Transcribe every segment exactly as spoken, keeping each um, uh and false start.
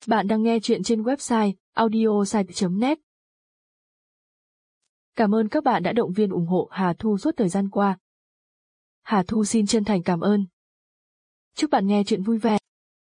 Bạn đang nghe chuyện trên website audiosite chấm net. Cảm ơn các bạn đã động viên ủng hộ Hà Thu suốt thời gian qua. Hà Thu xin chân thành cảm ơn. Chúc bạn nghe chuyện vui vẻ.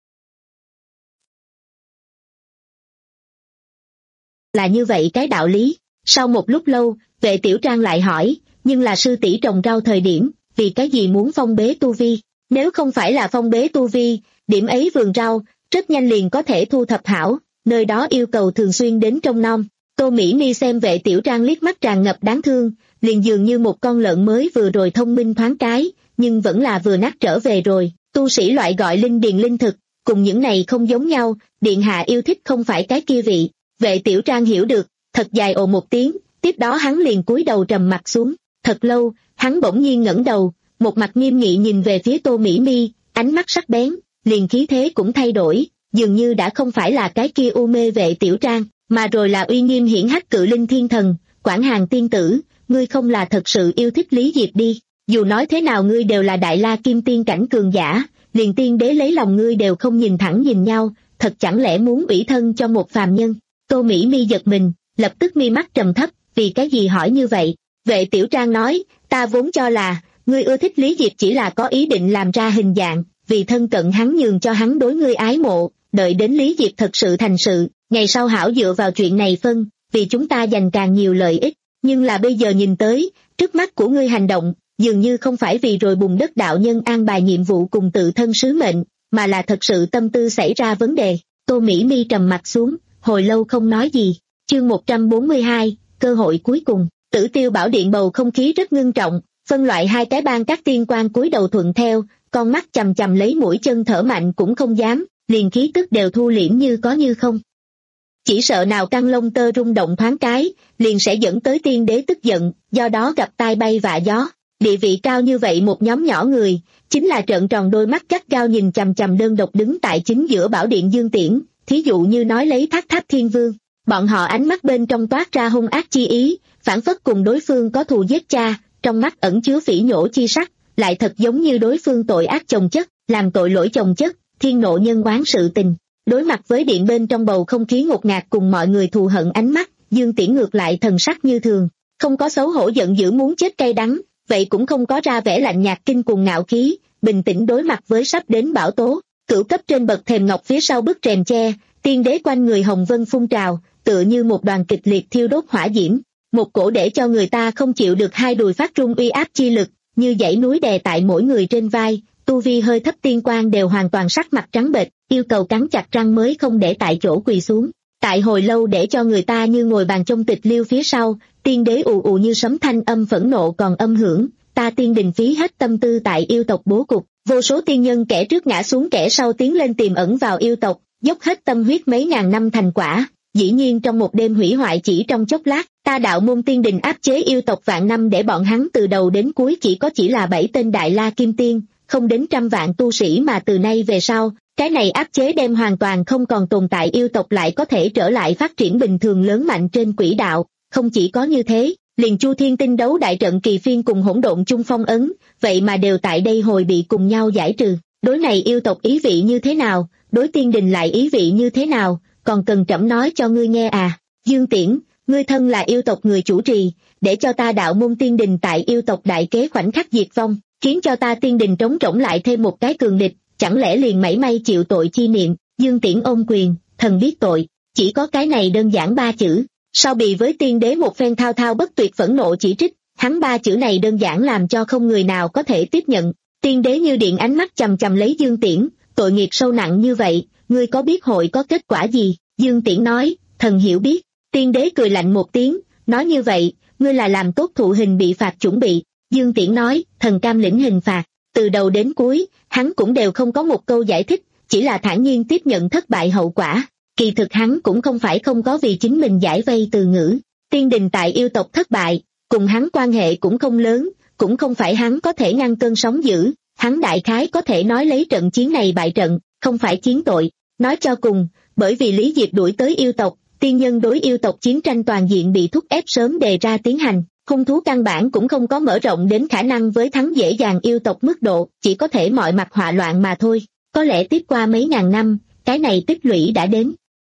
Là như vậy cái đạo lý. Sau một lúc lâu, Vệ Tiểu Trang lại hỏi, nhưng là sư tỷ trồng rau thời điểm, vì cái gì muốn phong bế tu vi? Nếu không phải là phong bế tu vi, điểm ấy vườn rau, rất nhanh liền có thể thu thập hảo, nơi đó yêu cầu thường xuyên đến trông nom. Tô Mỹ Mi xem Vệ Tiểu Trang liếc mắt tràn ngập đáng thương, liền dường như một con lợn mới vừa rồi thông minh thoáng cái, nhưng vẫn là vừa nát trở về rồi. Tu sĩ loại gọi linh điền linh thực, cùng những này không giống nhau, điện hạ yêu thích không phải cái kia vị. Vệ Tiểu Trang hiểu được, thật dài ồ một tiếng, tiếp đó hắn liền cúi đầu trầm mặt xuống. Thật lâu, hắn bỗng nhiên ngẩng đầu, một mặt nghiêm nghị nhìn về phía Tô Mỹ Mi, ánh mắt sắc bén, liền khí thế cũng thay đổi, dường như đã không phải là cái kia u mê Vệ Tiểu Trang, mà rồi là uy nghiêm hiển hách cự linh thiên thần. Quảng Hàn tiên tử, ngươi không là thật sự yêu thích Lý Diệp đi, dù nói thế nào ngươi đều là đại la kim tiên cảnh cường giả, liền tiên đế lấy lòng ngươi đều không nhìn thẳng nhìn nhau, thật chẳng lẽ muốn ủy thân cho một phàm nhân? Tô Mỹ Mi giật mình, lập tức mi mắt trầm thấp, vì cái gì hỏi như vậy? Vệ Tiểu Trang nói, ta vốn cho là, ngươi ưa thích Lý Diệp chỉ là có ý định làm ra hình dạng, vì thân cận hắn nhường cho hắn đối ngươi ái mộ, đợi đến Lý Diệp thật sự thành sự, ngày sau hảo dựa vào chuyện này phân, vì chúng ta giành càng nhiều lợi ích, nhưng là bây giờ nhìn tới, trước mắt của ngươi hành động, dường như không phải vì rồi bùn đất đạo nhân an bài nhiệm vụ cùng tự thân sứ mệnh, mà là thật sự tâm tư xảy ra vấn đề. Tô Mỹ Mi trầm mặt xuống, hồi lâu không nói gì. Chương một trăm bốn mươi hai, cơ hội cuối cùng. Tử Tiêu Bảo Điện bầu không khí rất ngưng trọng, phân loại hai cái ban các tiên quan cúi đầu thuận theo, con mắt chằm chằm lấy mũi chân thở mạnh cũng không dám, liền khí tức đều thu liễm như có như không. Chỉ sợ nào căng lông tơ rung động thoáng cái, liền sẽ dẫn tới tiên đế tức giận, do đó gặp tai bay vạ gió. Địa vị cao như vậy một nhóm nhỏ người, chính là trợn tròn đôi mắt gắt gao nhìn chằm chằm đơn độc đứng tại chính giữa bảo điện Dương Tiễn, thí dụ như nói lấy Thác Tháp Thiên Vương, bọn họ ánh mắt bên trong toát ra hung ác chi ý, phản phất cùng đối phương có thù giết cha, trong mắt ẩn chứa phỉ nhổ chi sắc, lại thật giống như đối phương tội ác chồng chất, làm tội lỗi chồng chất, thiên nộ nhân oán sự tình. Đối mặt với điện bên trong bầu không khí ngột ngạt cùng mọi người thù hận ánh mắt, Dương Tiễn ngược lại thần sắc như thường, không có xấu hổ giận dữ muốn chết cay đắng, vậy cũng không có ra vẻ lạnh nhạt kinh cùng ngạo khí, bình tĩnh đối mặt với sắp đến bão tố. Cửu cấp trên bậc thềm ngọc phía sau bức rèm che, tiên đế quanh người hồng vân phun trào, tựa như một đoàn kịch liệt thiêu đốt hỏa diễm, một cổ để cho người ta không chịu được hai đùi phát run uy áp chi lực, như dãy núi đè tại mỗi người trên vai. Tu vi hơi thấp tiên quan đều hoàn toàn sắc mặt trắng bệch, yêu cầu cắn chặt răng mới không để tại chỗ quỳ xuống. Tại hồi lâu để cho người ta như ngồi bàn trong tịch liêu phía sau, tiên đế ù ù như sấm thanh âm phẫn nộ còn âm hưởng, ta tiên đình phí hết tâm tư tại yêu tộc bố cục, vô số tiên nhân kẻ trước ngã xuống kẻ sau tiến lên tiềm ẩn vào yêu tộc, dốc hết tâm huyết mấy ngàn năm thành quả, dĩ nhiên trong một đêm hủy hoại chỉ trong chốc lát, ta đạo môn tiên đình áp chế yêu tộc vạn năm để bọn hắn từ đầu đến cuối chỉ có chỉ là bảy tên đại la kim tiên, không đến trăm vạn tu sĩ mà từ nay về sau, cái này áp chế đem hoàn toàn không còn tồn tại yêu tộc lại có thể trở lại phát triển bình thường lớn mạnh trên quỹ đạo. Không chỉ có như thế, liền Chu Thiên Tinh đấu đại trận kỳ phiên cùng hỗn độn chung phong ấn, vậy mà đều tại đây hồi bị cùng nhau giải trừ. Đối này yêu tộc ý vị như thế nào, đối tiên đình lại ý vị như thế nào, còn cần trẫm nói cho ngươi nghe à? Dương Tiễn, ngươi thân là yêu tộc người chủ trì, để cho ta đạo môn tiên đình tại yêu tộc đại kế khoảnh khắc diệt vong, khiến cho ta tiên đình trống rỗng lại thêm một cái cường địch, chẳng lẽ liền mảy may chịu tội chi niệm? Dương Tiễn ôm quyền, thần biết tội, chỉ có cái này đơn giản ba chữ. Sau bị với tiên đế một phen thao thao bất tuyệt phẫn nộ chỉ trích, hắn ba chữ này đơn giản làm cho không người nào có thể tiếp nhận. Tiên đế như điện ánh mắt chằm chằm lấy Dương Tiễn, tội nghiệp sâu nặng như vậy, ngươi có biết hội có kết quả gì? Dương Tiễn nói, thần hiểu biết. Tiên đế cười lạnh một tiếng, nói như vậy, ngươi là làm tốt thụ hình bị phạt chuẩn bị. Dương Tiễn nói, thần cam lĩnh hình phạt. Từ đầu đến cuối, hắn cũng đều không có một câu giải thích, chỉ là thản nhiên tiếp nhận thất bại hậu quả. Kỳ thực hắn cũng không phải không có vì chính mình giải vây từ ngữ. Tiên đình tại yêu tộc thất bại, cùng hắn quan hệ cũng không lớn, cũng không phải hắn có thể ngăn cơn sóng dữ. Hắn đại khái có thể nói lấy trận chiến này bại trận, không phải chiến tội. Nói cho cùng, bởi vì Lý Diệp đuổi tới yêu tộc, tiên nhân đối yêu tộc chiến tranh toàn diện bị thúc ép sớm đề ra tiến hành. Hung thú căn bản cũng không có mở rộng đến khả năng với thắng dễ dàng yêu tộc mức độ, chỉ có thể mọi mặt họa loạn mà thôi. Có lẽ tiếp qua mấy ngàn năm, cái này tích lũy đã đến,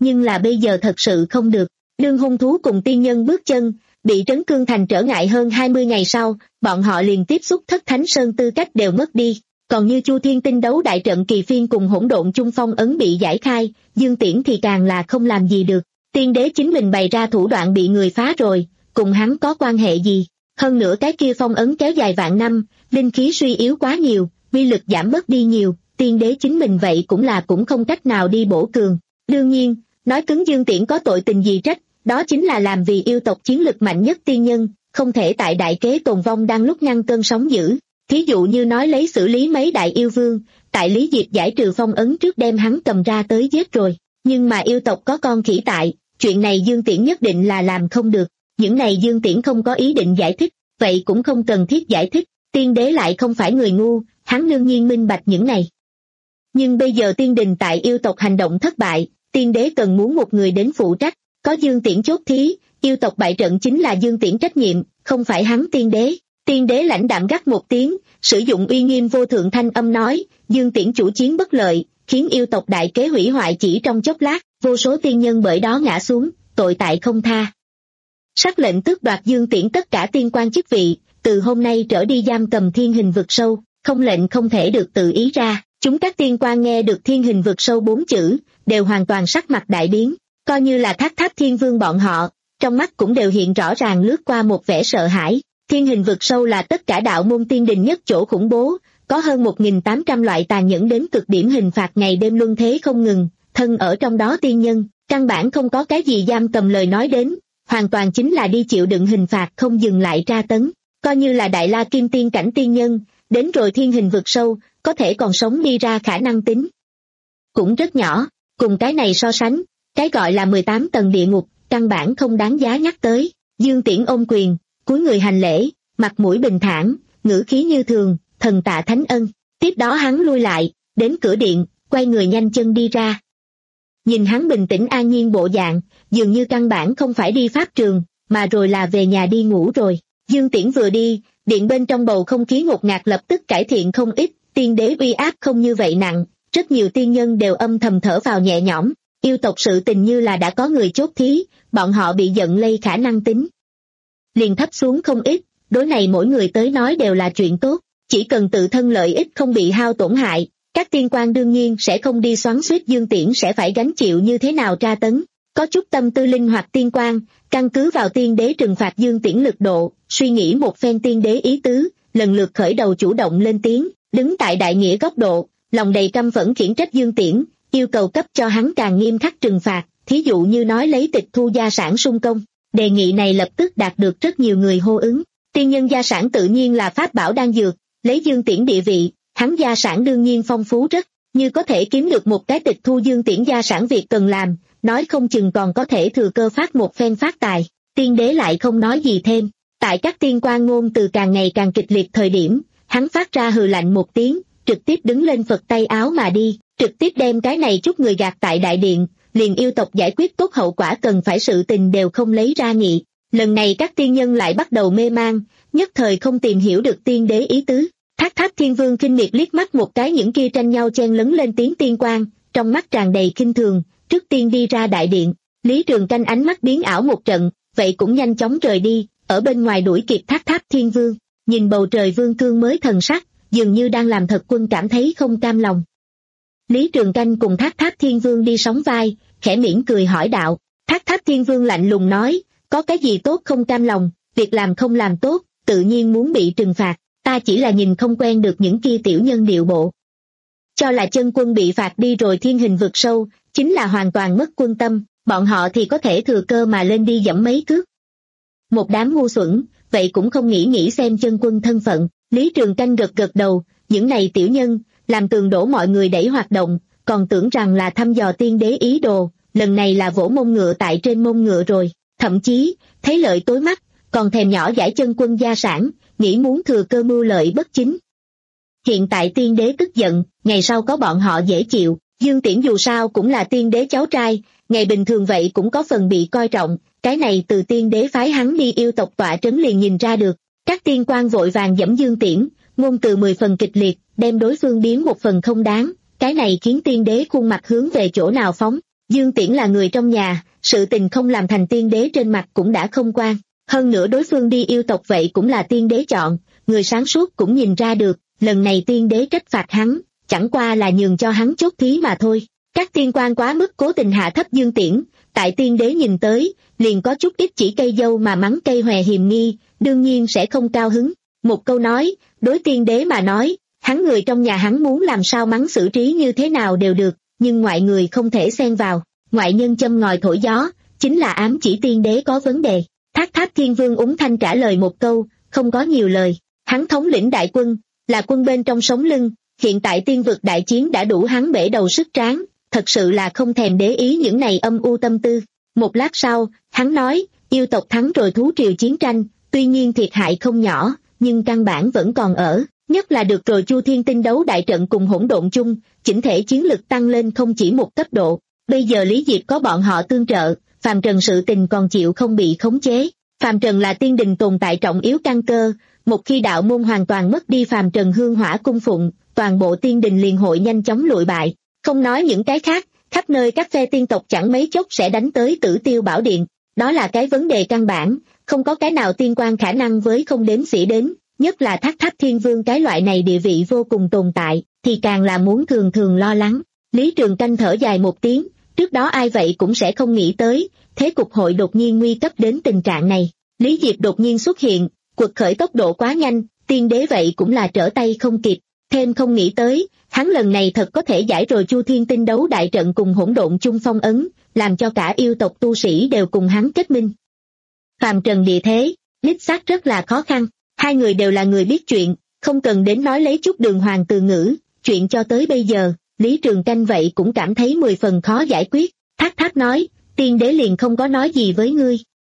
nhưng là bây giờ thật sự không được. Đương hung thú cùng tiên nhân bước chân, bị Trấn Cương Thành trở ngại hơn hai mươi ngày sau, bọn họ liền tiếp xúc Thất Thánh Sơn tư cách đều mất đi. Còn như Chu Thiên Tinh đấu đại trận kỳ phiên cùng hỗn độn chung phong ấn bị giải khai, Dương Tiễn thì càng là không làm gì được. Tiên đế chính mình bày ra thủ đoạn bị người phá rồi, cùng hắn có quan hệ gì? Hơn nữa cái kia phong ấn kéo dài vạn năm, linh khí suy yếu quá nhiều, uy lực giảm bớt đi nhiều, tiên đế chính mình vậy cũng là cũng không cách nào đi bổ cường. Đương nhiên, nói cứng Dương Tiễn có tội tình gì trách, đó chính là làm vì yêu tộc chiến lực mạnh nhất tiên nhân, không thể tại đại kế tồn vong đang lúc ngăn cơn sóng dữ. Thí dụ như nói lấy xử lý mấy đại yêu vương, tại Lý Diệp giải trừ phong ấn trước đem hắn cầm ra tới giết rồi. Nhưng mà yêu tộc có con khỉ tại, chuyện này Dương Tiễn nhất định là làm không được. Những này Dương Tiễn không có ý định giải thích, vậy cũng không cần thiết giải thích, tiên đế lại không phải người ngu, hắn đương nhiên minh bạch những này. Nhưng bây giờ tiên đình tại yêu tộc hành động thất bại, tiên đế cần muốn một người đến phụ trách, có Dương Tiễn chốt thí, yêu tộc bại trận chính là Dương Tiễn trách nhiệm, không phải hắn tiên đế. Tiên đế lãnh đạm gắt một tiếng, sử dụng uy nghiêm vô thượng thanh âm nói, Dương Tiễn chủ chiến bất lợi, khiến yêu tộc đại kế hủy hoại chỉ trong chốc lát, vô số tiên nhân bởi đó ngã xuống, tội tại không tha. Sắc lệnh tước đoạt Dương Tiễn tất cả tiên quan chức vị, từ hôm nay trở đi giam cầm thiên hình vực sâu, không lệnh không thể được tự ý ra. Chúng các tiên quan nghe được thiên hình vực sâu bốn chữ, đều hoàn toàn sắc mặt đại biến, coi như là Thác Tháp Thiên Vương bọn họ, trong mắt cũng đều hiện rõ ràng lướt qua một vẻ sợ hãi. Thiên hình vực sâu là tất cả đạo môn tiên đình nhất chỗ khủng bố, có hơn một nghìn tám trăm loại tàn nhẫn đến cực điểm hình phạt ngày đêm luân thế không ngừng, thân ở trong đó tiên nhân, căn bản không có cái gì giam cầm lời nói đến, hoàn toàn chính là đi chịu đựng hình phạt không dừng lại tra tấn, coi như là đại la kim tiên cảnh tiên nhân, đến rồi thiên hình vực sâu, có thể còn sống đi ra khả năng tính cũng rất nhỏ, cùng cái này so sánh, cái gọi là mười tám tầng địa ngục, căn bản không đáng giá nhắc tới. Dương Tiễn ôm quyền, cúi người hành lễ, mặt mũi bình thản, ngữ khí như thường, thần tạ thánh ân. Tiếp đó hắn lui lại, đến cửa điện, quay người nhanh chân đi ra. Nhìn hắn bình tĩnh an nhiên bộ dạng, dường như căn bản không phải đi pháp trường, mà rồi là về nhà đi ngủ rồi. Dương Tiễn vừa đi, điện bên trong bầu không khí ngột ngạt lập tức cải thiện không ít, tiên đế uy áp không như vậy nặng, rất nhiều tiên nhân đều âm thầm thở vào nhẹ nhõm. Yêu tộc sự tình như là đã có người chốt thí, bọn họ bị giận lây khả năng tính liền thấp xuống không ít, đối này mỗi người tới nói đều là chuyện tốt, chỉ cần tự thân lợi ích không bị hao tổn hại, các tiên quan đương nhiên sẽ không đi xoắn xuýt Dương Tiễn sẽ phải gánh chịu như thế nào tra tấn. Có chút tâm tư linh hoạt tiên quan, căn cứ vào tiên đế trừng phạt Dương Tiễn lực độ, suy nghĩ một phen tiên đế ý tứ, lần lượt khởi đầu chủ động lên tiếng, đứng tại đại nghĩa góc độ, lòng đầy căm phẫn khiển trách Dương Tiễn, yêu cầu cấp cho hắn càng nghiêm khắc trừng phạt, thí dụ như nói lấy tịch thu gia sản sung công. Đề nghị này lập tức đạt được rất nhiều người hô ứng. Tiên nhân gia sản tự nhiên là pháp bảo đan dược, lấy Dương Tiễn địa vị, hắn gia sản đương nhiên phong phú rất, như có thể kiếm được một cái tịch thu Dương Tiễn gia sản việc cần làm, nói không chừng còn có thể thừa cơ phát một phen phát tài. Tiên đế lại không nói gì thêm, tại các tiên quan ngôn từ càng ngày càng kịch liệt thời điểm, hắn phát ra hừ lạnh một tiếng, trực tiếp đứng lên phật tay áo mà đi, trực tiếp đem cái này chút người gạt tại đại điện, liền yêu tộc giải quyết tốt hậu quả cần phải sự tình đều không lấy ra nghị. Lần này các tiên nhân lại bắt đầu mê mang, nhất thời không tìm hiểu được tiên đế ý tứ. Thác Tháp Thiên Vương khinh miệt liếc mắt một cái những kia tranh nhau chen lấn lên tiếng tiên quan, trong mắt tràn đầy khinh thường, trước tiên đi ra đại điện. Lý Trường Canh ánh mắt biến ảo một trận, vậy cũng nhanh chóng rời đi, ở bên ngoài đuổi kịp Thác Tháp Thiên Vương, nhìn bầu trời vương cương mới thần sắc, dường như đang làm thật quân cảm thấy không cam lòng. Lý Trường Canh cùng Thác Tháp Thiên Vương đi sóng vai, khẽ mỉm cười hỏi đạo. Thác Tháp Thiên Vương lạnh lùng nói, có cái gì tốt không cam lòng, việc làm không làm tốt, tự nhiên muốn bị trừng phạt, ta chỉ là nhìn không quen được những kia tiểu nhân điệu bộ. Cho là chân quân bị phạt đi rồi thiên hình vực sâu, chính là hoàn toàn mất quân tâm, bọn họ thì có thể thừa cơ mà lên đi dẫm mấy cước. Một đám ngu xuẩn, vậy cũng không nghĩ nghĩ xem chân quân thân phận. Lý Trường Canh gật gật đầu, những này tiểu nhân, làm tường đổ mọi người đẩy hoạt động, còn tưởng rằng là thăm dò tiên đế ý đồ, lần này là vỗ mông ngựa tại trên mông ngựa rồi, thậm chí, thấy lợi tối mắt, còn thèm nhỏ giải chân quân gia sản, nghĩ muốn thừa cơ mưu lợi bất chính. Hiện tại tiên đế tức giận, ngày sau có bọn họ dễ chịu, Dương Tiễn dù sao cũng là tiên đế cháu trai, ngày bình thường vậy cũng có phần bị coi trọng, cái này từ tiên đế phái hắn đi yêu tộc tọa trấn liền nhìn ra được. Các tiên quan vội vàng dẫm Dương Tiễn, ngôn từ mười phần kịch liệt, đem đối phương biến một phần không đáng, cái này khiến tiên đế khuôn mặt hướng về chỗ nào phóng. Dương Tiễn là người trong nhà, sự tình không làm thành tiên đế trên mặt cũng đã không quan. Hơn nữa đối phương đi yêu tộc vậy cũng là tiên đế chọn, người sáng suốt cũng nhìn ra được, lần này tiên đế trách phạt hắn, chẳng qua là nhường cho hắn chốt thí mà thôi. Các tiên quan quá mức cố tình hạ thấp Dương Tiễn, tại tiên đế nhìn tới, liền có chút ít chỉ cây dâu mà mắng cây hòe hiềm nghi, đương nhiên sẽ không cao hứng. Một câu nói, đối tiên đế mà nói, hắn người trong nhà hắn muốn làm sao mắng xử trí như thế nào đều được, nhưng ngoại người không thể xen vào, ngoại nhân châm ngòi thổi gió, chính là ám chỉ tiên đế có vấn đề. Thác Tháp Thiên Vương úng thanh trả lời một câu, không có nhiều lời, hắn thống lĩnh đại quân, là quân bên trong sống lưng, hiện tại tiên vực đại chiến đã đủ hắn bể đầu sức tráng, thật sự là không thèm để ý những này âm u tâm tư. Một lát sau, hắn nói, yêu tộc thắng rồi thú triều chiến tranh, tuy nhiên thiệt hại không nhỏ, nhưng căn bản vẫn còn ở, nhất là được rồi Chu Thiên Tinh đấu đại trận cùng hỗn độn chung, chỉnh thể chiến lực tăng lên không chỉ một cấp độ. Bây giờ Lý Diệp có bọn họ tương trợ, phàm trần sự tình còn chịu không bị khống chế. Phàm trần là tiên đình tồn tại trọng yếu căn cơ, một khi đạo môn hoàn toàn mất đi phàm trần hương hỏa cung phụng, toàn bộ tiên đình liền hội nhanh chóng lụi bại. Không nói những cái khác, khắp nơi các phe tiên tộc chẳng mấy chốc sẽ đánh tới Tử Tiêu Bảo Điện, đó là cái vấn đề căn bản, không có cái nào tiên quan khả năng với không đếm xỉa đến, nhất là Thác Tháp Thiên Vương cái loại này địa vị vô cùng tồn tại, thì càng là muốn thường thường lo lắng. Lý Trường Canh thở dài một tiếng, trước đó ai vậy cũng sẽ không nghĩ tới, thế cục hội đột nhiên nguy cấp đến tình trạng này. Lý Diệp đột nhiên xuất hiện, quật khởi tốc độ quá nhanh, tiên đế vậy cũng là trở tay không kịp, thêm không nghĩ tới, hắn lần này thật có thể giải rồi Chu Thiên Tinh đấu đại trận cùng hỗn độn chung phong ấn, làm cho cả yêu tộc tu sĩ đều cùng hắn kết minh. Phàm trần địa thế, đích xác rất là khó khăn, hai người đều là người biết chuyện, không cần đến nói lấy chút đường hoàng từ ngữ, chuyện cho tới bây giờ, Lý Trường Canh vậy cũng cảm thấy mười phần khó giải quyết. Thác Thác nói, tiên đế liền không có nói gì với ngươi.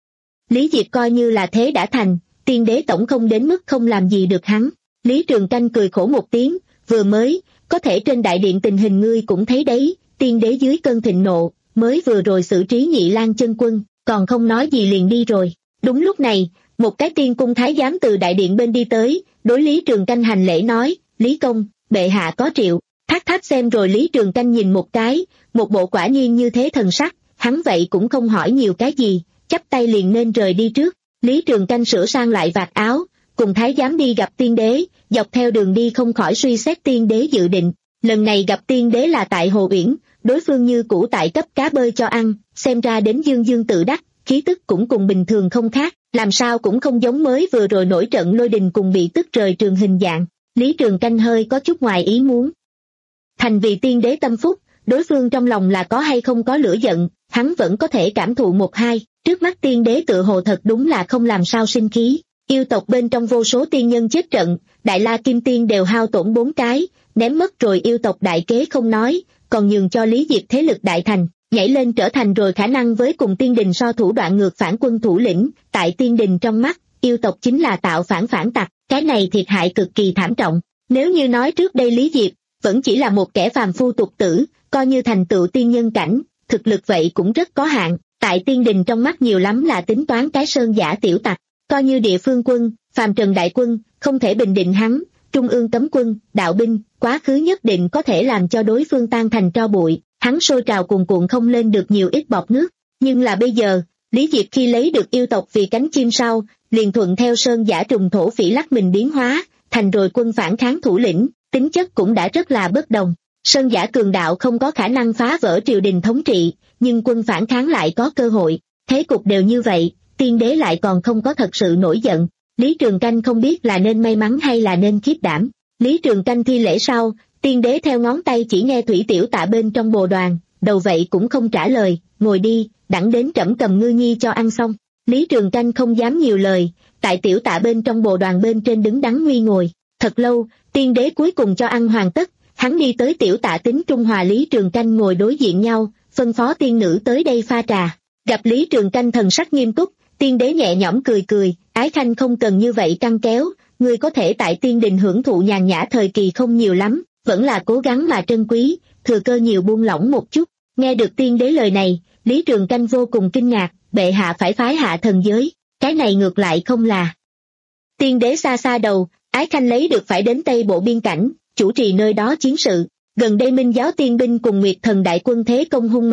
Lý Diệp coi như là thế đã thành, tiên đế tổng không đến mức không làm gì được hắn. Lý Trường Canh cười khổ một tiếng, vừa mới, có thể trên đại điện tình hình ngươi cũng thấy đấy, tiên đế dưới cơn thịnh nộ, mới vừa rồi xử trí Nhị Lang chân quân, còn không nói gì liền đi rồi. Đúng lúc này, một cái tiên cung thái giám từ đại điện bên đi tới, đối Lý Trường Canh hành lễ nói, Lý Công, bệ hạ có triệu. Thác Thác xem rồi Lý Trường Canh nhìn một cái, một bộ quả nhiên như thế thần sắc, hắn vậy cũng không hỏi nhiều cái gì, chắp tay liền nên rời đi trước. Lý Trường Canh sửa sang lại vạt áo, cùng thái giám đi gặp tiên đế, dọc theo đường đi không khỏi suy xét tiên đế dự định. Lần này gặp tiên đế là tại Hồ Uyển, đối phương như cũ tại cấp cá bơi cho ăn, xem ra đến dương dương tự đắc, khí tức cũng cùng bình thường không khác, làm sao cũng không giống mới vừa rồi nổi trận lôi đình cùng bị tức rời trường hình dạng. Lý Trường Canh hơi có chút ngoài ý muốn. Thành vì tiên đế tâm phúc, đối phương trong lòng là có hay không có lửa giận, hắn vẫn có thể cảm thụ một hai, trước mắt tiên đế tự hồ thật đúng là không làm sao sinh khí. Yêu tộc bên trong vô số tiên nhân chết trận, Đại La Kim Tiên đều hao tổn bốn cái, ném mất rồi yêu tộc đại kế không nói, còn nhường cho Lý Diệp thế lực đại thành, nhảy lên trở thành rồi khả năng với cùng tiên đình so thủ đoạn ngược phản quân thủ lĩnh, tại tiên đình trong mắt, yêu tộc chính là tạo phản phản tặc, cái này thiệt hại cực kỳ thảm trọng. Nếu như nói trước đây Lý Diệp vẫn chỉ là một kẻ phàm phu tục tử, coi như thành tựu tiên nhân cảnh, thực lực vậy cũng rất có hạn, tại tiên đình trong mắt nhiều lắm là tính toán cái sơn giả tiểu tặc, coi như địa phương quân, phàm trần đại quân, không thể bình định hắn, trung ương cấm quân, đạo binh, quá khứ nhất định có thể làm cho đối phương tan thành tro bụi, hắn sôi trào cuồn cuộn không lên được nhiều ít bọt nước, nhưng là bây giờ, Lý Diệp khi lấy được yêu tộc vì cánh chim sau, liền thuận theo sơn giả trùng thổ phỉ lắc mình biến hóa, thành rồi quân phản kháng thủ lĩnh, tính chất cũng đã rất là bất đồng. Sơn giả cường đạo không có khả năng phá vỡ triều đình thống trị, nhưng quân phản kháng lại có cơ hội, thế cục đều như vậy, tiên đế lại còn không có thật sự nổi giận. Lý Trường Canh không biết là nên may mắn hay là nên khiếp đảm. Lý Trường Canh thi lễ sau, tiên đế theo ngón tay chỉ nghe thủy tiểu tạ bên trong bồ đoàn, đầu vậy cũng không trả lời, ngồi đi, đặng đến trẫm cầm ngư nhi cho ăn xong. Lý Trường Canh không dám nhiều lời, tại tiểu tạ bên trong bồ đoàn bên trên đứng đắn nguy ngồi, thật lâu, tiên đế cuối cùng cho ăn hoàn tất, hắn đi tới tiểu tạ tính trung hòa Lý Trường Canh ngồi đối diện nhau, phân phó tiên nữ tới đây pha trà. Gặp Lý Trường Canh thần sắc nghiêm túc, tiên đế nhẹ nhõm cười cười, ái khanh không cần như vậy căng kéo, ngươi có thể tại tiên đình hưởng thụ nhàn nhã thời kỳ không nhiều lắm, vẫn là cố gắng mà trân quý, thừa cơ nhiều buông lỏng một chút. Nghe được tiên đế lời này, Lý Trường Canh vô cùng kinh ngạc, bệ hạ phải phái hạ thần giới, cái này ngược lại không là. Tiên đế xa xa đầu, ái khanh lấy được phải đến Tây Bộ biên cảnh, chủ trì nơi đó chiến sự, gần đây Minh giáo tiên binh cùng Nguyệt thần đại quân thế công hung mãnh,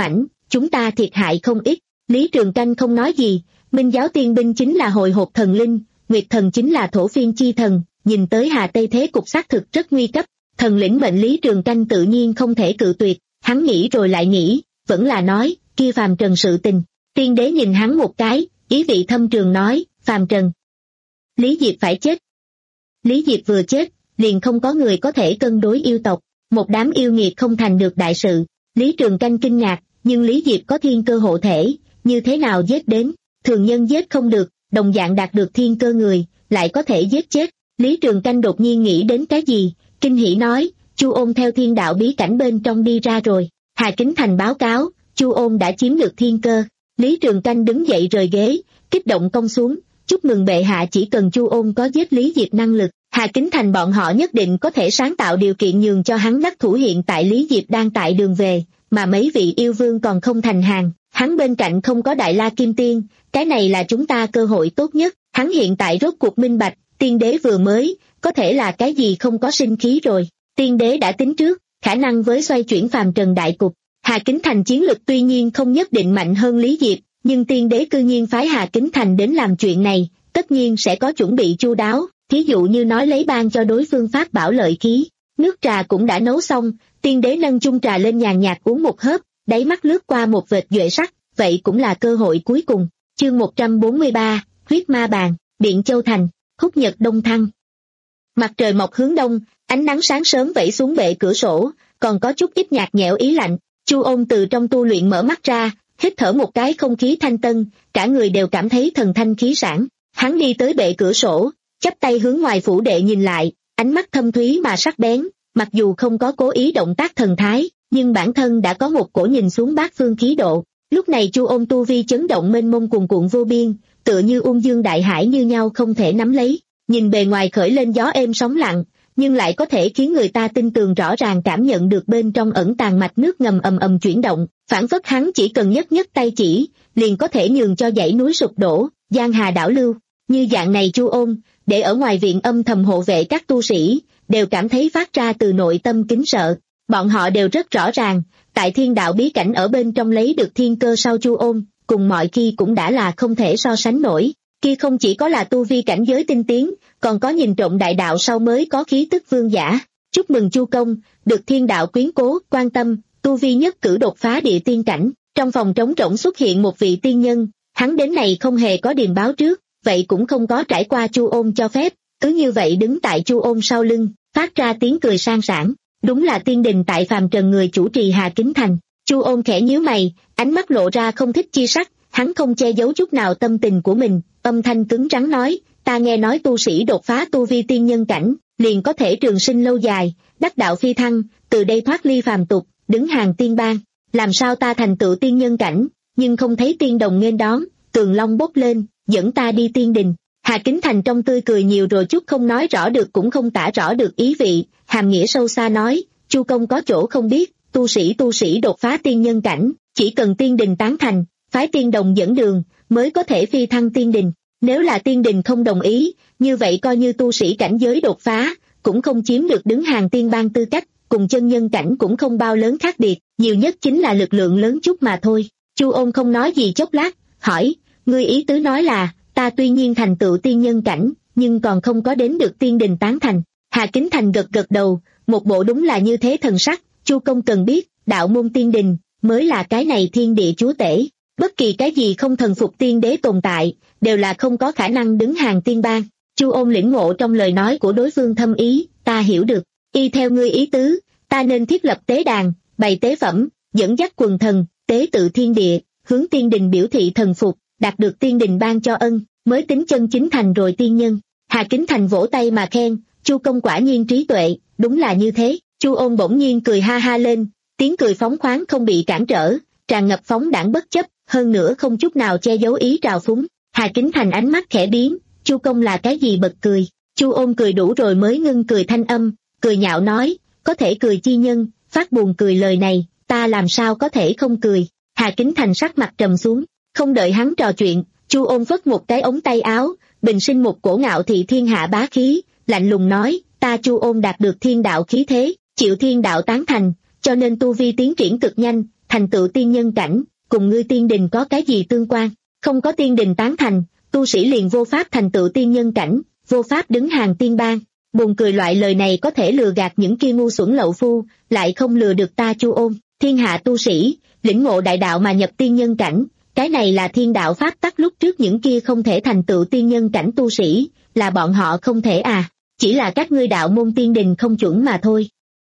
chúng ta thiệt hại không ít. Lý Trường Canh không nói gì, Minh giáo tiên binh chính là hồi hộp thần linh, Nguyệt thần chính là thổ phiên chi thần, nhìn tới Hà Tây thế cục xác thực rất nguy cấp, thần lĩnh mệnh Lý Trường Canh tự nhiên không thể cự tuyệt, hắn nghĩ rồi lại nghĩ, vẫn là nói, kia phàm trần sự tình. Tiên đế nhìn hắn một cái, ý vị thâm trường nói, phàm trần. Lý Diệp phải chết. Lý Diệp vừa chết, liền không có người có thể cân đối yêu tộc, một đám yêu nghiệt không thành được đại sự. Lý Trường Canh kinh ngạc, nhưng Lý Diệp có thiên cơ hộ thể, như thế nào giết đến, thường nhân giết không được, đồng dạng đạt được thiên cơ người, lại có thể giết chết. Lý Trường Canh đột nhiên nghĩ đến cái gì, kinh hỉ nói, Chu Ôn theo thiên đạo bí cảnh bên trong đi ra rồi. Hà Kính Thành báo cáo, Chu Ôn đã chiếm được thiên cơ. Lý Trường Canh đứng dậy rời ghế, kích động cong xuống, chúc mừng bệ hạ, chỉ cần Chu Ôn có giết Lý Diệp năng lực, Hà Kính Thành bọn họ nhất định có thể sáng tạo điều kiện nhường cho hắn đắc thủ. Hiện tại Lý Diệp đang tại đường về, mà mấy vị yêu vương còn không thành hàng, hắn bên cạnh không có Đại La Kim Tiên, cái này là chúng ta cơ hội tốt nhất. Hắn hiện tại rốt cuộc minh bạch, tiên đế vừa mới, có thể là cái gì không có sinh khí rồi. Tiên đế đã tính trước, khả năng với xoay chuyển phàm trần đại cục. Hà Kính Thành chiến lực tuy nhiên không nhất định mạnh hơn Lý Diệp, nhưng tiên đế cư nhiên phái Hà Kính Thành đến làm chuyện này, tất nhiên sẽ có chuẩn bị chu đáo, thí dụ như nói lấy ban cho đối phương pháp bảo lợi khí. Nước trà cũng đã nấu xong, tiên đế nâng chung trà lên nhàn nhạt uống một hớp, đáy mắt lướt qua một vệt duệ sắc, vậy cũng là cơ hội cuối cùng. Chương một trăm bốn mươi ba, huyết ma bàn, Điện Châu Thành, khúc nhật đông thăng. Mặt trời mọc hướng đông, ánh nắng sáng sớm vẩy xuống bệ cửa sổ, còn có chút ít nhạt nhẽo ý lạnh. Chu Ôn từ trong tu luyện mở mắt ra, hít thở một cái không khí thanh tân, cả người đều cảm thấy thần thanh khí sảng. Hắn đi tới bệ cửa sổ, chắp tay hướng ngoài phủ đệ nhìn lại, ánh mắt thâm thúy mà sắc bén, mặc dù không có cố ý động tác thần thái, nhưng bản thân đã có một cổ nhìn xuống bát phương khí độ. Lúc này Chu Ôn tu vi chấn động mênh mông cuồn cuộn vô biên, tựa như ung dương đại hải như nhau không thể nắm lấy. Nhìn bề ngoài khởi lên gió êm sóng lặng, nhưng lại có thể khiến người ta tin tường rõ ràng cảm nhận được bên trong ẩn tàng mạch nước ngầm ầm ầm chuyển động, phản phất hắn chỉ cần nhấc nhấc tay chỉ, liền có thể nhường cho dãy núi sụp đổ, giang hà đảo lưu. Như dạng này Chu Ôn, để ở ngoài viện âm thầm hộ vệ các tu sĩ, đều cảm thấy phát ra từ nội tâm kính sợ. Bọn họ đều rất rõ ràng, tại thiên đạo bí cảnh ở bên trong lấy được thiên cơ sau Chu Ôn, cùng mọi khi cũng đã là không thể so sánh nổi. Kia không chỉ có là tu vi cảnh giới tinh tiến, còn có nhìn trộm đại đạo sau mới có khí tức vương giả. Chúc mừng Chu công, được thiên đạo quyến cố, quan tâm, tu vi nhất cử đột phá địa tiên cảnh. Trong phòng trống rỗng xuất hiện một vị tiên nhân, hắn đến này không hề có điềm báo trước, vậy cũng không có trải qua Chu Ôn cho phép, cứ như vậy đứng tại Chu Ôn sau lưng, phát ra tiếng cười sang sảng. Đúng là tiên đình tại phàm trần người chủ trì Hà Kính Thành. Chu Ôn khẽ nhíu mày, ánh mắt lộ ra không thích chi sắc, hắn không che giấu chút nào tâm tình của mình, âm thanh cứng rắn nói, ta nghe nói tu sĩ đột phá tu vi tiên nhân cảnh, liền có thể trường sinh lâu dài, đắc đạo phi thăng, từ đây thoát ly phàm tục, đứng hàng tiên bang. Làm sao ta thành tựu tiên nhân cảnh, nhưng không thấy tiên đồng nghênh đón, tường long bốc lên, dẫn ta đi tiên đình. Hà Kính Thành trong tươi cười nhiều rồi chút không nói rõ được cũng không tả rõ được ý vị, hàm nghĩa sâu xa nói, Chu công có chỗ không biết, tu sĩ tu sĩ đột phá tiên nhân cảnh, chỉ cần tiên đình tán thành, phái tiên đồng dẫn đường, mới có thể phi thăng tiên đình. Nếu là tiên đình không đồng ý, như vậy coi như tu sĩ cảnh giới đột phá, cũng không chiếm được đứng hàng tiên bang tư cách, cùng chân nhân cảnh cũng không bao lớn khác biệt, nhiều nhất chính là lực lượng lớn chút mà thôi. Chu Ôn không nói gì chốc lát, hỏi, ngươi ý tứ nói là, ta tuy nhiên thành tựu tiên nhân cảnh, nhưng còn không có đến được tiên đình tán thành. Hà Kính Thành gật gật đầu, một bộ đúng là như thế thần sắc. Chu công cần biết, đạo môn tiên đình, mới là cái này thiên địa chúa tể. Bất kỳ cái gì không thần phục tiên đế tồn tại, đều là không có khả năng đứng hàng tiên bang. Chu Ôn lĩnh ngộ trong lời nói của đối phương thâm ý, ta hiểu được. Y theo ngươi ý tứ, ta nên thiết lập tế đàn, bày tế phẩm, dẫn dắt quần thần, tế tự thiên địa, hướng tiên đình biểu thị thần phục, đạt được tiên đình ban cho ân, mới tính chân chính thành rồi tiên nhân. Hà Kính Thành vỗ tay mà khen, Chu công quả nhiên trí tuệ, đúng là như thế. Chu Ôn bỗng nhiên cười ha ha lên, tiếng cười phóng khoáng không bị cản trở, tràn ngập phóng đãng bất chấp, hơn nữa không chút nào che giấu ý trào phúng. Hà Kính Thành ánh mắt khẽ biến, Chu công là cái gì bật cười? Chu Ôn cười đủ rồi mới ngưng cười thanh âm, cười nhạo nói, có thể cười chi nhân, phát buồn cười lời này, ta làm sao có thể không cười? Hà Kính Thành sắc mặt trầm xuống, không đợi hắn trò chuyện, Chu Ôn vất một cái ống tay áo, bình sinh một cổ ngạo thị thiên hạ bá khí, lạnh lùng nói, ta Chu Ôn đạt được thiên đạo khí thế, chịu thiên đạo tán thành, cho nên tu vi tiến triển cực nhanh, thành tựu tiên nhân cảnh, cùng ngươi tiên đình có cái gì tương quan? Không có tiên đình tán thành, tu sĩ liền vô pháp thành tựu tiên nhân cảnh, vô pháp đứng hàng tiên bang. Buồn cười, loại lời này có thể lừa gạt những kia ngu xuẩn lậu phu, lại không lừa được ta Chu Ôn. Thiên hạ tu sĩ, lĩnh ngộ đại đạo mà nhập tiên nhân cảnh, cái này là thiên đạo pháp tắc, lúc trước những kia không thể thành tựu tiên nhân cảnh tu sĩ, là bọn họ không thể à, chỉ là các ngươi đạo môn tiên đình không chuẩn mà thôi.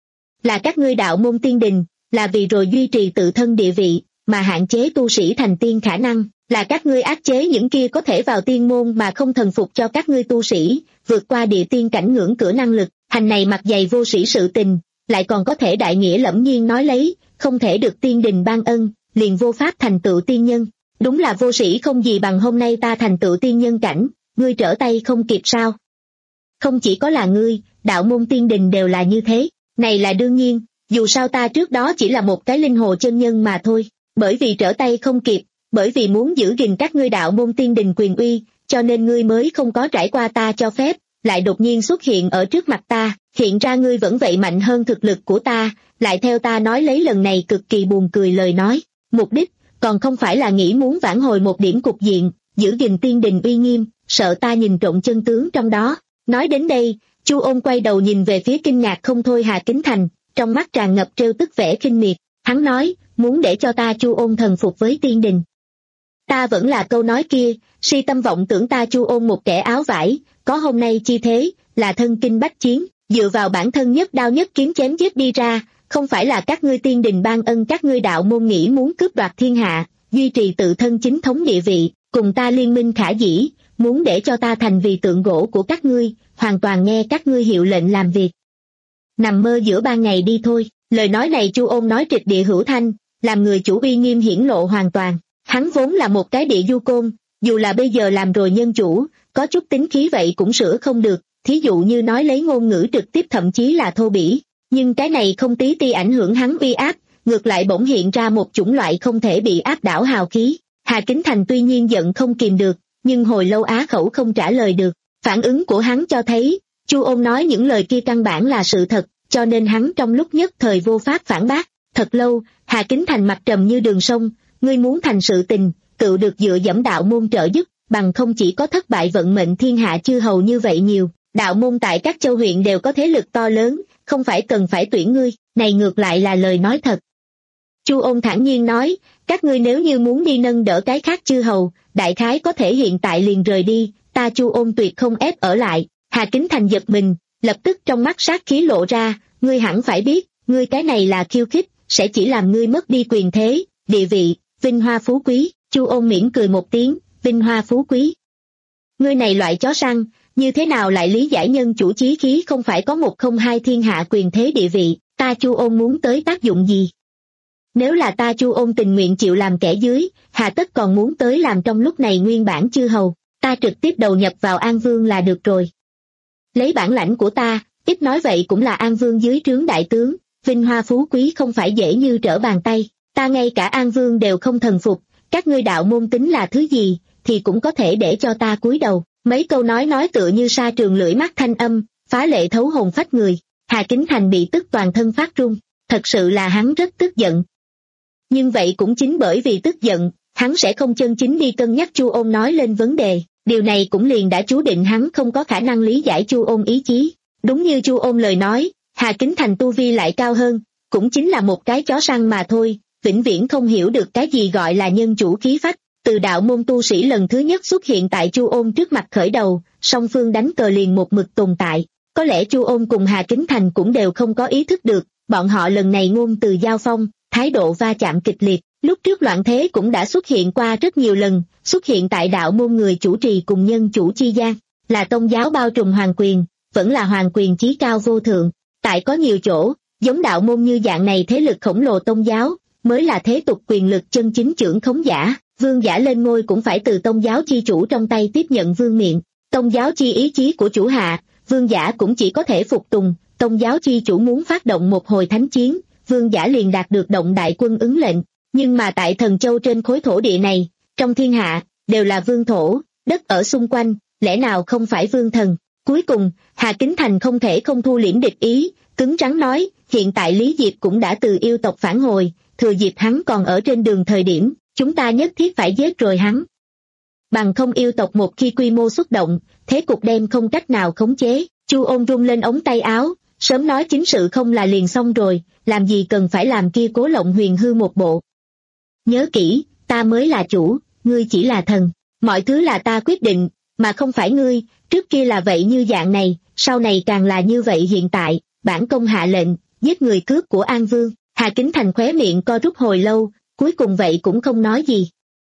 Là các ngươi đạo môn tiên đình, là vì rồi duy trì tự thân địa vị, mà hạn chế tu sĩ thành tiên khả năng, là các ngươi áp chế những kia có thể vào tiên môn mà không thần phục cho các ngươi tu sĩ, vượt qua địa tiên cảnh ngưỡng cửa năng lực, hành này mặt dày vô sĩ sự tình, lại còn có thể đại nghĩa lẫm nhiên nói lấy, không thể được tiên đình ban ân, liền vô pháp thành tựu tiên nhân. Đúng là vô sĩ không gì bằng hôm nay ta thành tựu tiên nhân cảnh, ngươi trở tay không kịp sao? Không chỉ có là ngươi, đạo môn tiên đình đều là như thế, này là đương nhiên, dù sao ta trước đó chỉ là một cái linh hồ chân nhân mà thôi, bởi vì trở tay không kịp, bởi vì muốn giữ gìn các ngươi đạo môn tiên đình quyền uy, cho nên ngươi mới không có trải qua ta cho phép, lại đột nhiên xuất hiện ở trước mặt ta, hiện ra ngươi vẫn vậy mạnh hơn thực lực của ta, lại theo ta nói lấy lần này cực kỳ buồn cười lời nói, mục đích, còn không phải là nghĩ muốn vãn hồi một điểm cục diện, giữ gìn tiên đình uy nghiêm, sợ ta nhìn trộm chân tướng trong đó. Nói đến đây, Chu Ôn quay đầu nhìn về phía kinh ngạc không thôi Hà Kính Thành, trong mắt tràn ngập trêu tức vẻ khinh miệt, hắn nói, muốn để cho ta Chu Ôn thần phục với tiên đình. Ta vẫn là câu nói kia, si tâm vọng tưởng ta Chu Ôn một kẻ áo vải, có hôm nay chi thế, là thân kinh bách chiến, dựa vào bản thân nhất đao nhất kiếm chém giết đi ra, không phải là các ngươi tiên đình ban ân các ngươi đạo môn nghĩ muốn cướp đoạt thiên hạ, duy trì tự thân chính thống địa vị, cùng ta liên minh khả dĩ, muốn để cho ta thành vì tượng gỗ của các ngươi, hoàn toàn nghe các ngươi hiệu lệnh làm việc. Nằm mơ giữa ban ngày đi thôi, lời nói này Chu Ôn nói trịch địa hữu thanh, làm người chủ uy nghiêm hiển lộ hoàn toàn, hắn vốn là một cái địa du côn, dù là bây giờ làm rồi nhân chủ, có chút tính khí vậy cũng sửa không được, thí dụ như nói lấy ngôn ngữ trực tiếp thậm chí là thô bỉ, nhưng cái này không tí ti ảnh hưởng hắn uy áp, ngược lại bỗng hiện ra một chủng loại không thể bị áp đảo hào khí. Hà Kính Thành tuy nhiên giận không kìm được, nhưng hồi lâu á khẩu không trả lời được, phản ứng của hắn cho thấy, Chu Ôn nói những lời kia căn bản là sự thật, cho nên hắn trong lúc nhất thời vô pháp phản bác. Thật lâu, Hà Kính Thành mặt trầm như đường sông, ngươi muốn thành sự tình, cựu được dựa dẫm đạo môn trợ giúp, bằng không chỉ có thất bại vận mệnh thiên hạ chư hầu như vậy nhiều, đạo môn tại các châu huyện đều có thế lực to lớn, không phải cần phải tuyển ngươi, này ngược lại là lời nói thật. Chu Ôn thản nhiên nói, các ngươi nếu như muốn đi nâng đỡ cái khác chư hầu, đại khái có thể hiện tại liền rời đi, ta Chu Ôn tuyệt không ép ở lại. Hà Kính Thành giật mình, lập tức trong mắt sát khí lộ ra, ngươi hẳn phải biết, ngươi cái này là khiêu khích, sẽ chỉ làm ngươi mất đi quyền thế, địa vị, vinh hoa phú quý. Chu Ôn mỉm cười một tiếng, vinh hoa phú quý. Ngươi này loại chó săn, như thế nào lại lý giải nhân chủ chí khí không phải có một không hai thiên hạ quyền thế địa vị, ta Chu Ôn muốn tới tác dụng gì? Nếu là ta Chu Ôn tình nguyện chịu làm kẻ dưới, hà tất còn muốn tới làm trong lúc này nguyên bản chư hầu, ta trực tiếp đầu nhập vào An Vương là được rồi. Lấy bản lãnh của ta, ít nói vậy cũng là An Vương dưới trướng đại tướng, vinh hoa phú quý không phải dễ như trở bàn tay, ta ngay cả An Vương đều không thần phục, các ngươi đạo môn tính là thứ gì, thì cũng có thể để cho ta cúi đầu. Mấy câu nói nói tựa như sa trường lưỡi mắt thanh âm, phá lệ thấu hồn phách người. Hà Kính Thành bị tức toàn thân phát run, thật sự là hắn rất tức giận. Nhưng vậy cũng chính bởi vì tức giận, hắn sẽ không chân chính đi cân nhắc Chu Ôn nói lên vấn đề, điều này cũng liền đã chú định hắn không có khả năng lý giải Chu Ôn ý chí. Đúng như Chu Ôn lời nói, Hà Kính Thành tu vi lại cao hơn, cũng chính là một cái chó săn mà thôi, vĩnh viễn không hiểu được cái gì gọi là nhân chủ khí phách. Từ đạo môn tu sĩ lần thứ nhất xuất hiện tại Chu Ôn trước mặt khởi đầu, song phương đánh cờ liền một mực tồn tại. Có lẽ Chu Ôn cùng Hà Kính Thành cũng đều không có ý thức được, bọn họ lần này ngôn từ giao phong, thái độ va chạm kịch liệt. Lúc trước loạn thế cũng đã xuất hiện qua rất nhiều lần, xuất hiện tại đạo môn người chủ trì cùng nhân chủ chi gian, là tôn giáo bao trùm hoàng quyền, vẫn là hoàng quyền chí cao vô thượng. Tại có nhiều chỗ, giống đạo môn như dạng này thế lực khổng lồ tôn giáo, mới là thế tục quyền lực chân chính trưởng khống giả. Vương giả lên ngôi cũng phải từ tôn giáo chi chủ trong tay tiếp nhận vương miện, tôn giáo chi ý chí của chủ hạ, vương giả cũng chỉ có thể phục tùng, tôn giáo chi chủ muốn phát động một hồi thánh chiến, vương giả liền đạt được động đại quân ứng lệnh, nhưng mà tại Thần Châu trên khối thổ địa này, trong thiên hạ, đều là vương thổ, đất ở xung quanh, lẽ nào không phải vương thần. Cuối cùng, Hà Kính Thành không thể không thu liễm địch ý, cứng rắn nói, hiện tại Lý Diệp cũng đã từ yêu tộc phản hồi, thừa dịp hắn còn ở trên đường thời điểm, chúng ta nhất thiết phải giết rồi hắn. Bằng không yêu tộc một khi quy mô xuất động, thế cục đem không cách nào khống chế. Chu Ôn rung lên ống tay áo, sớm nói chính sự không là liền xong rồi, làm gì cần phải làm kia Cố Lộng Huyền hư một bộ. Nhớ kỹ, ta mới là chủ, ngươi chỉ là thần, mọi thứ là ta quyết định, mà không phải ngươi, trước kia là vậy như dạng này, sau này càng là như vậy hiện tại, bản công hạ lệnh, giết người cướp của An Vương. Hà Kính Thành khóe miệng co rút hồi lâu, cuối cùng vậy cũng không nói gì.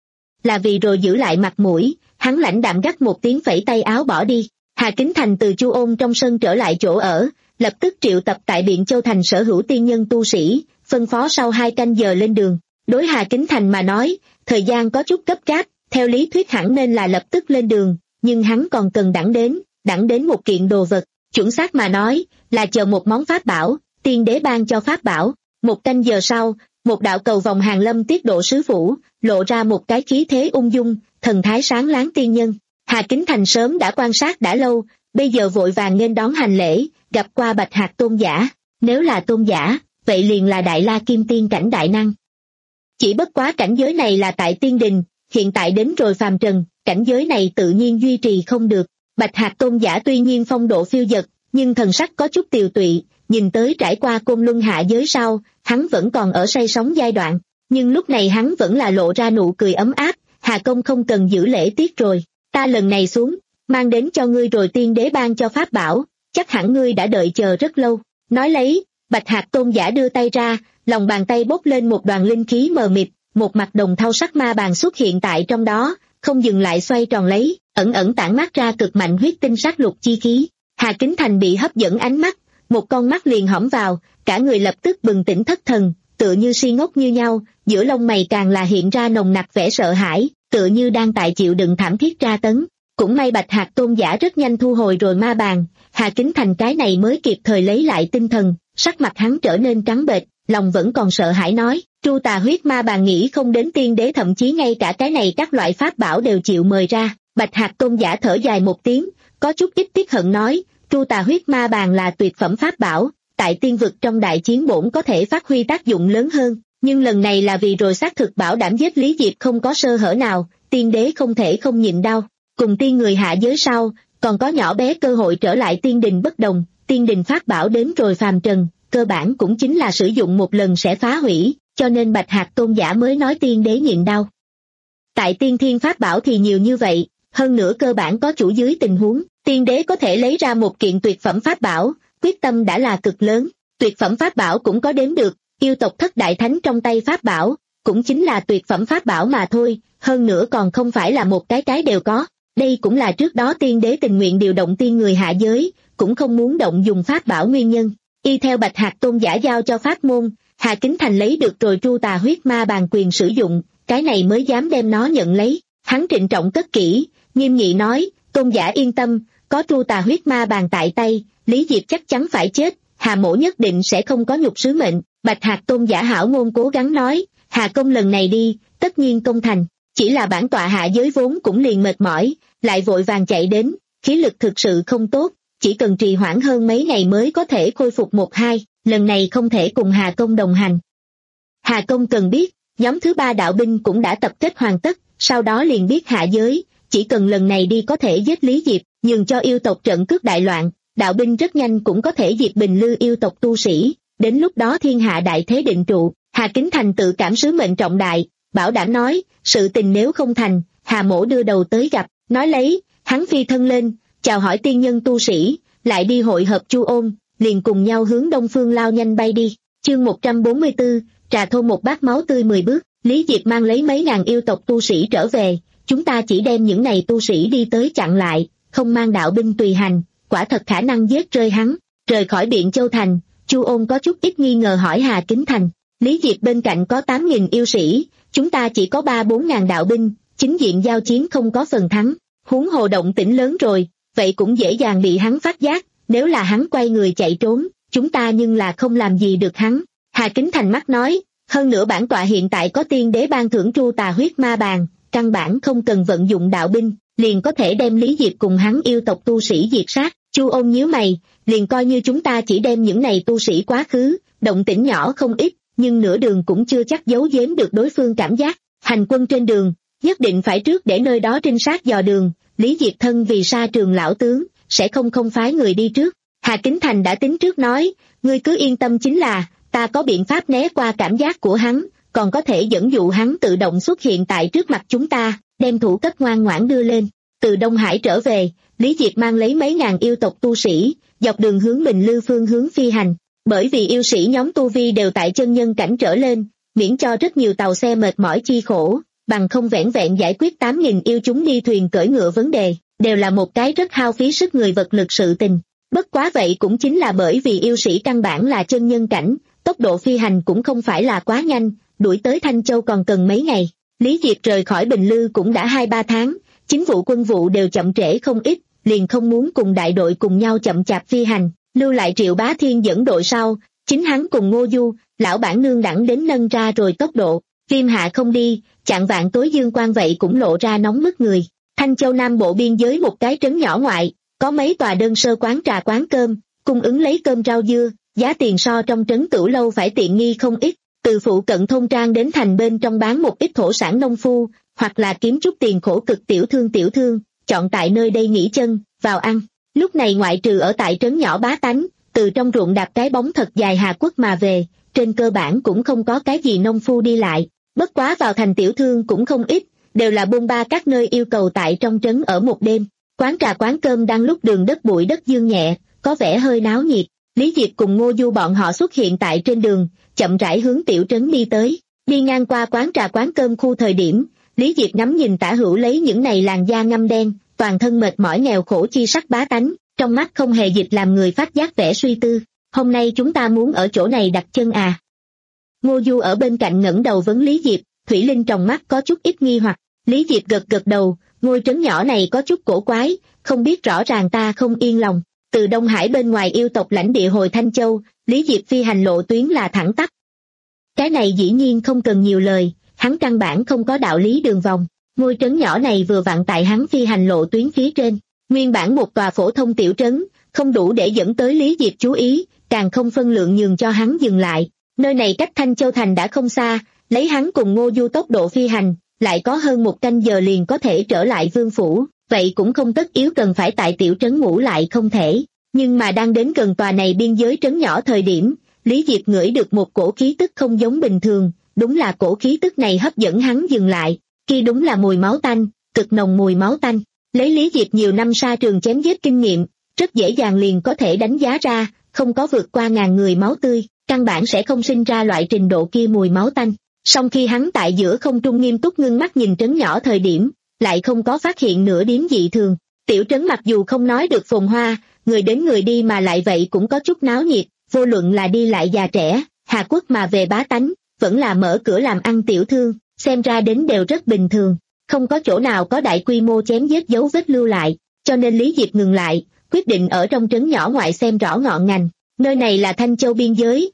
Là vì rồi giữ lại mặt mũi, hắn lãnh đạm gắt một tiếng phẩy tay áo bỏ đi. Hà Kính Thành từ Chu Ôn trong sân trở lại chỗ ở, lập tức triệu tập tại Biện Châu Thành sở hữu tiên nhân tu sĩ, phân phó sau hai canh giờ lên đường. Đối Hà Kính Thành mà nói, thời gian có chút gấp gáp, theo lý thuyết hẳn nên là lập tức lên đường, nhưng hắn còn cần đẳng đến, đẳng đến một kiện đồ vật, chuẩn xác mà nói, là chờ một món pháp bảo, tiên đế ban cho pháp bảo. Một canh giờ sau, một đạo cầu vòng hàng lâm tiết độ sứ phủ, lộ ra một cái khí thế ung dung, thần thái sáng láng tiên nhân. Hà Kính Thành sớm đã quan sát đã lâu, bây giờ vội vàng nên đón hành lễ, gặp qua Bạch Hạc tôn giả. Nếu là tôn giả, vậy liền là Đại La Kim Tiên cảnh đại năng. Chỉ bất quá cảnh giới này là tại tiên đình, hiện tại đến rồi phàm trần, cảnh giới này tự nhiên duy trì không được. Bạch Hạc tôn giả tuy nhiên phong độ phiêu dật, nhưng thần sắc có chút tiều tụy, nhìn tới trải qua côn luân hạ giới sau, hắn vẫn còn ở say sóng giai đoạn, nhưng lúc này hắn vẫn là lộ ra nụ cười ấm áp. Hà công không cần giữ lễ tiết rồi, ta lần này xuống, mang đến cho ngươi rồi tiên đế ban cho pháp bảo, chắc hẳn ngươi đã đợi chờ rất lâu. Nói lấy, Bạch Hạc tôn giả đưa tay ra, lòng bàn tay bốc lên một đoàn linh khí mờ mịt, một mặt đồng thau sắc ma bàn xuất hiện tại trong đó, không dừng lại xoay tròn lấy, ẩn ẩn tản mát ra cực mạnh huyết tinh sát lục chi khí. Hà Kính Thành bị hấp dẫn ánh mắt, một con mắt liền hõm vào, cả người lập tức bừng tỉnh thất thần, tựa như si ngốc như nhau, giữa lông mày càng là hiện ra nồng nặc vẻ sợ hãi, tựa như đang tại chịu đựng thảm thiết tra tấn. Cũng may Bạch Hạc tôn giả rất nhanh thu hồi rồi ma bàn, Hà Kính Thành cái này mới kịp thời lấy lại tinh thần, sắc mặt hắn trở nên trắng bệch, lòng vẫn còn sợ hãi nói, Tru Tà huyết ma bàn nghĩ không đến tiên đế thậm chí ngay cả cái này các loại pháp bảo đều chịu mời ra. Bạch Hạc tôn giả thở dài một tiếng, có chút ít tiếc hận nói, Tru Tà huyết ma bàn là tuyệt phẩm pháp bảo, tại tiên vực trong đại chiến bổn có thể phát huy tác dụng lớn hơn, nhưng lần này là vì rồi xác thực bảo đảm giết Lý Diệp không có sơ hở nào, tiên đế không thể không nhịn đau. Cùng tiên người hạ giới sau, còn có nhỏ bé cơ hội trở lại tiên đình bất đồng, tiên đình pháp bảo đến rồi phàm trần, cơ bản cũng chính là sử dụng một lần sẽ phá hủy, cho nên Bạch Hạc tôn giả mới nói tiên đế nhịn đau. Tại tiên thiên pháp bảo thì nhiều như vậy, hơn nữa cơ bản có chủ dưới tình huống, tiên đế có thể lấy ra một kiện tuyệt phẩm pháp bảo, quyết tâm đã là cực lớn. Tuyệt phẩm pháp bảo cũng có đếm được, yêu tộc thất đại thánh trong tay pháp bảo, cũng chính là tuyệt phẩm pháp bảo mà thôi, hơn nữa còn không phải là một cái cái đều có. Đây cũng là trước đó tiên đế tình nguyện điều động tiên người hạ giới, cũng không muốn động dùng pháp bảo nguyên nhân. Y theo Bạch Hạc tôn giả giao cho pháp môn, Hà Kính Thành lấy được rồi Tru Tà huyết ma bàn quyền sử dụng, cái này mới dám đem nó nhận lấy. Hắn trịnh trọng cất kỹ, nghiêm nghị nói, tôn giả yên tâm, có Tru Tà huyết ma bàn tại tay, Lý Diệp chắc chắn phải chết, Hà mỗ nhất định sẽ không có nhục sứ mệnh. Bạch Hạc tôn giả hảo ngôn cố gắng nói, Hà công lần này đi, tất nhiên công thành, chỉ là bản tọa hạ giới vốn cũng liền mệt mỏi, lại vội vàng chạy đến, khí lực thực sự không tốt, chỉ cần trì hoãn hơn mấy ngày mới có thể khôi phục một hai, lần này không thể cùng Hà công đồng hành. Hà công cần biết, nhóm thứ ba đạo binh cũng đã tập kết hoàn tất, sau đó liền biết hạ giới, chỉ cần lần này đi có thể giết Lý Diệp, nhường cho yêu tộc trận cướp đại loạn, đạo binh rất nhanh cũng có thể diệt bình lư yêu tộc tu sĩ, đến lúc đó thiên hạ đại thế định trụ. Hà Kính Thành tự cảm sứ mệnh trọng đại, bảo đảm nói, sự tình nếu không thành, Hà mỗ đưa đầu tới gặp. Nói lấy, hắn phi thân lên, chào hỏi tiên nhân tu sĩ, lại đi hội hợp Chu Ôn, liền cùng nhau hướng đông phương lao nhanh bay đi. Chương một trăm bốn mươi tư, trà thô một bát máu tươi mười bước, Lý Diệp mang lấy mấy ngàn yêu tộc tu sĩ trở về, chúng ta chỉ đem những này tu sĩ đi tới chặn lại, không mang đạo binh tùy hành, quả thật khả năng giết rơi hắn. Rời khỏi Biện Châu Thành, Chu Ôn có chút ít nghi ngờ hỏi Hà Kính Thành, Lý Diệp bên cạnh có tám nghìn yêu sĩ, chúng ta chỉ có ba bốn ngàn đạo binh, chính diện giao chiến không có phần thắng, huống hồ động tĩnh lớn rồi, vậy cũng dễ dàng bị hắn phát giác, nếu là hắn quay người chạy trốn, chúng ta nhưng là không làm gì được hắn. Hà Kính Thành mắt nói, hơn nữa bản tọa hiện tại có tiên đế ban thưởng Tru Tà huyết ma bàn, căn bản không cần vận dụng đạo binh, liền có thể đem Lý Diệp cùng hắn yêu tộc tu sĩ diệt sát. Chu Ôn nhíu mày, liền coi như chúng ta chỉ đem những này tu sĩ quá khứ, động tĩnh nhỏ không ít, nhưng nửa đường cũng chưa chắc giấu giếm được đối phương cảm giác. Hành quân trên đường, nhất định phải trước để nơi đó trinh sát dò đường, Lý Diệp thân vì Sa Trường lão tướng, sẽ không không phái người đi trước. Hà Kính Thành đã tính trước nói, ngươi cứ yên tâm chính là, ta có biện pháp né qua cảm giác của hắn, còn có thể dẫn dụ hắn tự động xuất hiện tại trước mặt chúng ta, đem thủ cấp ngoan ngoãn đưa lên. Từ Đông Hải trở về, Lý Diệp mang lấy mấy ngàn yêu tộc tu sĩ, dọc đường hướng Bình Lư phương hướng phi hành, bởi vì yêu sĩ nhóm tu vi đều tại chân nhân cảnh trở lên, miễn cho rất nhiều tàu xe mệt mỏi chi khổ, bằng không vẻn vẹn giải quyết tám nghìn yêu chúng đi thuyền cưỡi ngựa vấn đề, đều là một cái rất hao phí sức người vật lực sự tình. Bất quá vậy cũng chính là bởi vì yêu sĩ căn bản là chân nhân cảnh, tốc độ phi hành cũng không phải là quá nhanh, đuổi tới Thanh Châu còn cần mấy ngày. Lý Diệp rời khỏi Bình Lư cũng đã hai ba tháng, chính vụ quân vụ đều chậm trễ không ít, liền không muốn cùng đại đội cùng nhau chậm chạp phi hành, lưu lại Triệu Bá Thiên dẫn đội sau, chính hắn cùng Ngô Du, lão bản nương đẳng đến nâng ra rồi tốc độ. Viêm Hạ không đi, chạng vạn tối dương quan vậy cũng lộ ra nóng mức người. Thanh Châu Nam Bộ biên giới một cái trấn nhỏ ngoại, có mấy tòa đơn sơ quán trà quán cơm, cung ứng lấy cơm rau dưa, giá tiền so trong trấn Tửu Lâu phải tiện nghi không ít. Từ phụ cận thôn trang đến thành bên trong bán một ít thổ sản nông phu, hoặc là kiếm chút tiền khổ cực tiểu thương tiểu thương, chọn tại nơi đây nghỉ chân, vào ăn. Lúc này ngoại trừ ở tại trấn nhỏ bá tánh, từ trong ruộng đạp cái bóng thật dài Hà Quốc mà về, trên cơ bản cũng không có cái gì nông phu đi lại. Bất quá vào thành tiểu thương cũng không ít, đều là bôn ba các nơi yêu cầu tại trong trấn ở một đêm. Quán trà quán cơm đang lúc đường đất bụi đất dương nhẹ, có vẻ hơi náo nhiệt. Lý Diệp cùng Ngô Du bọn họ xuất hiện tại trên đường, chậm rãi hướng tiểu trấn đi tới. Đi ngang qua quán trà quán cơm khu thời điểm, Lý Diệp ngắm nhìn tả hữu lấy những này làn da ngăm đen, toàn thân mệt mỏi nghèo khổ chi sắc bá tánh, trong mắt không hề dịch làm người phát giác vẻ suy tư. Hôm nay chúng ta muốn ở chỗ này đặt chân à? Ngô Du ở bên cạnh ngẩng đầu vấn Lý Diệp, Thủy Linh trong mắt có chút ít nghi hoặc. Lý Diệp gật gật đầu, ngôi trấn nhỏ này có chút cổ quái, không biết rõ ràng ta không yên lòng. Từ Đông Hải bên ngoài yêu tộc lãnh địa hồi Thanh Châu, Lý Diệp phi hành lộ tuyến là thẳng tắp. Cái này dĩ nhiên không cần nhiều lời, hắn căn bản không có đạo lý đường vòng. Ngôi trấn nhỏ này vừa vặn tại hắn phi hành lộ tuyến phía trên, nguyên bản một tòa phổ thông tiểu trấn, không đủ để dẫn tới Lý Diệp chú ý, càng không phân lượng nhường cho hắn dừng lại. Nơi này cách Thanh Châu Thành đã không xa, lấy hắn cùng Ngô Du tốc độ phi hành, lại có hơn một canh giờ liền có thể trở lại vương phủ, vậy cũng không tất yếu cần phải tại tiểu trấn ngủ lại không thể. Nhưng mà đang đến gần tòa này biên giới trấn nhỏ thời điểm, Lý Diệp ngửi được một cổ khí tức không giống bình thường, đúng là cổ khí tức này hấp dẫn hắn dừng lại, kia đúng là mùi máu tanh, cực nồng mùi máu tanh. Lấy Lý Diệp nhiều năm sa trường chém giết kinh nghiệm, rất dễ dàng liền có thể đánh giá ra, không có vượt qua ngàn người máu tươi, căn bản sẽ không sinh ra loại trình độ kia mùi máu tanh. Song khi hắn tại giữa không trung nghiêm túc ngưng mắt nhìn trấn nhỏ thời điểm, lại không có phát hiện nửa điểm dị thường. Tiểu trấn mặc dù không nói được phồn hoa, người đến người đi mà lại vậy cũng có chút náo nhiệt, vô luận là đi lại già trẻ, Hà Quốc mà về bá tánh, vẫn là mở cửa làm ăn tiểu thương, xem ra đến đều rất bình thường, không có chỗ nào có đại quy mô chém giết dấu vết lưu lại, cho nên Lý Diệp ngừng lại, quyết định ở trong trấn nhỏ ngoại xem rõ ngọn ngành. Nơi này là Thanh Châu biên giới.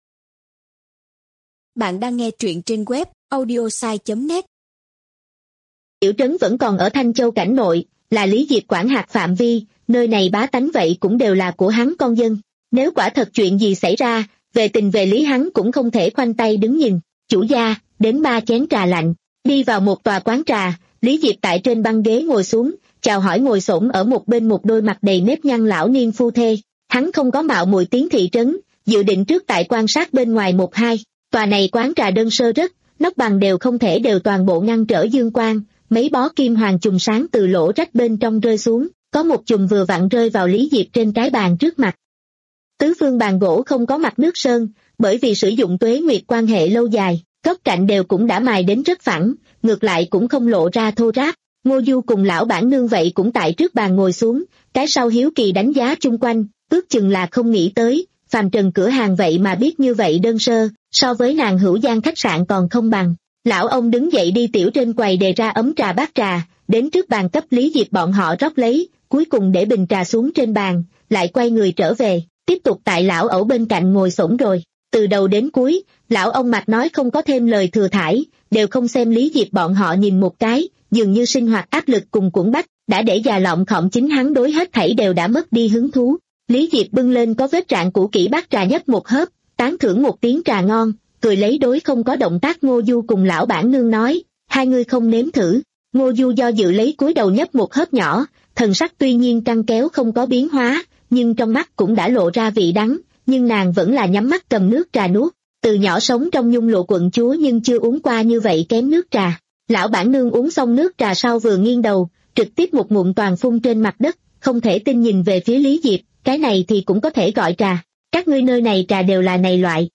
Bạn đang nghe truyện trên web audiosai chấm net. Tiểu trấn vẫn còn ở Thanh Châu cảnh nội, là Lý Diệp quản hạt phạm vi, nơi này bá tánh vậy cũng đều là của hắn con dân. Nếu quả thật chuyện gì xảy ra, về tình về lý hắn cũng không thể khoanh tay đứng nhìn. Chủ gia, đến ba chén trà lạnh. Đi vào một tòa quán trà, Lý Diệp tại trên băng ghế ngồi xuống, chào hỏi ngồi xổm ở một bên một đôi mặt đầy nếp nhăn lão niên phu thê. Hắn không có mạo muội tiến thị trấn, dự định trước tại quan sát bên ngoài một hai. Tòa này quán trà đơn sơ rất, nóc bằng đều không thể đều toàn bộ ngăn trở dương quang, mấy bó kim hoàng chùm sáng từ lỗ rách bên trong rơi xuống, có một chùm vừa vặn rơi vào Lý Diệp trên cái bàn trước mặt. Tứ phương bàn gỗ không có mặt nước sơn, bởi vì sử dụng tuế nguyệt quan hệ lâu dài, góc cạnh đều cũng đã mài đến rất phẳng, ngược lại cũng không lộ ra thô ráp. Ngô Du cùng lão bản nương vậy cũng tại trước bàn ngồi xuống, cái sau hiếu kỳ đánh giá chung quanh, ước chừng là không nghĩ tới, phàm trần cửa hàng vậy mà biết như vậy đơn sơ, so với nàng hữu giang khách sạn còn không bằng. Lão ông đứng dậy đi tiểu trên quầy đề ra ấm trà bát trà, đến trước bàn cấp Lý Diệp bọn họ rót lấy, cuối cùng để bình trà xuống trên bàn, lại quay người trở về, tiếp tục tại lão ẩu bên cạnh ngồi xổm rồi. Từ đầu đến cuối, lão ông mặt nói không có thêm lời thừa thãi, đều không xem Lý Diệp bọn họ nhìn một cái, dường như sinh hoạt áp lực cùng cuộn bách, đã để già lọng khọm chính hắn đối hết thảy đều đã mất đi hứng thú. Lý Diệp bưng lên có vết rạn cũ kỹ bát trà nhấp một hớp, tán thưởng một tiếng trà ngon, cười lấy đối không có động tác Ngô Du cùng lão bản nương nói, hai người không nếm thử. Ngô Du do dự lấy cúi đầu nhấp một hớp nhỏ, thần sắc tuy nhiên căng kéo không có biến hóa, nhưng trong mắt cũng đã lộ ra vị đắng, nhưng nàng vẫn là nhắm mắt cầm nước trà nuốt. Từ nhỏ sống trong nhung lụa quận chúa nhưng chưa uống qua như vậy kém nước trà. Lão bản nương uống xong nước trà sau vừa nghiêng đầu, trực tiếp một ngụm toàn phun trên mặt đất, không thể tin nhìn về phía Lý Diệp, cái này thì cũng có thể gọi trà, các ngươi nơi này trà đều là này loại.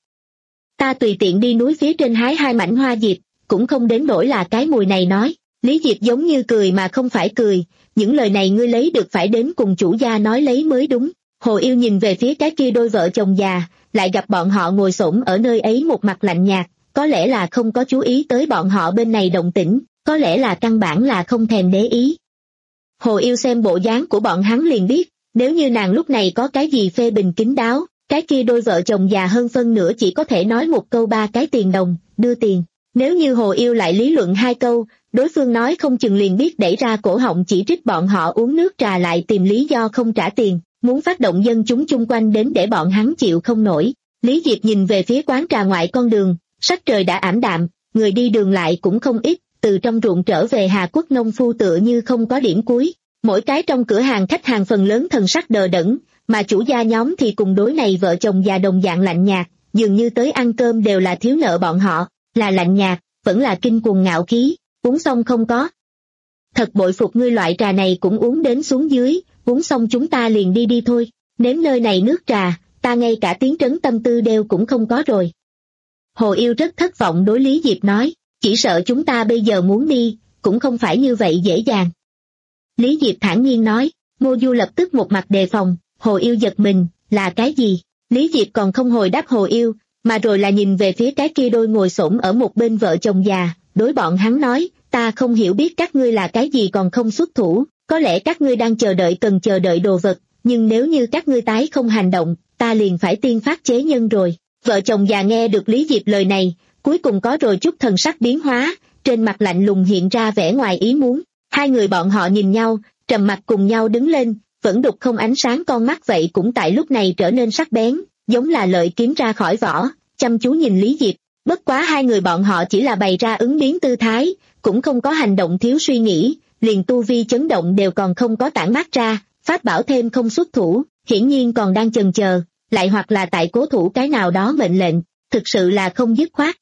Ta tùy tiện đi núi phía trên hái hai mảnh hoa diệp, cũng không đến nỗi là cái mùi này nói. Lý Diệp giống như cười mà không phải cười, những lời này ngươi lấy được phải đến cùng chủ gia nói lấy mới đúng. Hồ Yêu nhìn về phía cái kia đôi vợ chồng già, lại gặp bọn họ ngồi xổm ở nơi ấy một mặt lạnh nhạt, có lẽ là không có chú ý tới bọn họ bên này động tĩnh, có lẽ là căn bản là không thèm để ý. Hồ Yêu xem bộ dáng của bọn hắn liền biết, nếu như nàng lúc này có cái gì phê bình kín đáo, cái kia đôi vợ chồng già hơn phân nửa chỉ có thể nói một câu ba cái tiền đồng, đưa tiền. Nếu như Hồ Yêu lại lý luận hai câu, đối phương nói không chừng liền biết đẩy ra cổ họng chỉ trích bọn họ uống nước trà lại tìm lý do không trả tiền, muốn phát động dân chúng chung quanh đến để bọn hắn chịu không nổi. Lý Diệp nhìn về phía quán trà ngoại con đường, sắc trời đã ảm đạm, người đi đường lại cũng không ít, từ trong ruộng trở về Hà Quốc nông phu tựa như không có điểm cuối. Mỗi cái trong cửa hàng khách hàng phần lớn thần sắc đờ đẫn, mà chủ gia nhóm thì cùng đối này vợ chồng già đồng dạng lạnh nhạt, dường như tới ăn cơm đều là thiếu nợ bọn họ, là lạnh nhạt, vẫn là kinh cuồng ngạo khí, uống xong không có. Thật bội phục ngươi loại trà này cũng uống đến xuống dưới, uống xong chúng ta liền đi đi thôi, nếm nơi này nước trà, ta ngay cả tiếng trấn tâm tư đều cũng không có rồi. Hồ Yêu rất thất vọng đối Lý Diệp nói, chỉ sợ chúng ta bây giờ muốn đi, cũng không phải như vậy dễ dàng. Lý Diệp thản nhiên nói, Ngô Du lập tức một mặt đề phòng, Hồ Yêu giật mình, là cái gì? Lý Diệp còn không hồi đáp Hồ Yêu, mà rồi là nhìn về phía cái kia đôi ngồi xổm ở một bên vợ chồng già, đối bọn hắn nói, ta không hiểu biết các ngươi là cái gì còn không xuất thủ, có lẽ các ngươi đang chờ đợi cần chờ đợi đồ vật, nhưng nếu như các ngươi tái không hành động, ta liền phải tiên phát chế nhân rồi. Vợ chồng già nghe được Lý Diệp lời này, cuối cùng có rồi chút thần sắc biến hóa, trên mặt lạnh lùng hiện ra vẻ ngoài ý muốn. Hai người bọn họ nhìn nhau, trầm mặt cùng nhau đứng lên, vẫn đục không ánh sáng con mắt vậy cũng tại lúc này trở nên sắc bén, giống là lợi kiếm ra khỏi vỏ, chăm chú nhìn Lý Diệp. Bất quá hai người bọn họ chỉ là bày ra ứng biến tư thái, cũng không có hành động thiếu suy nghĩ, liền tu vi chấn động đều còn không có tản mát ra, pháp bảo thêm không xuất thủ, hiển nhiên còn đang chần chờ, lại hoặc là tại cố thủ cái nào đó mệnh lệnh, thực sự là không dứt khoát.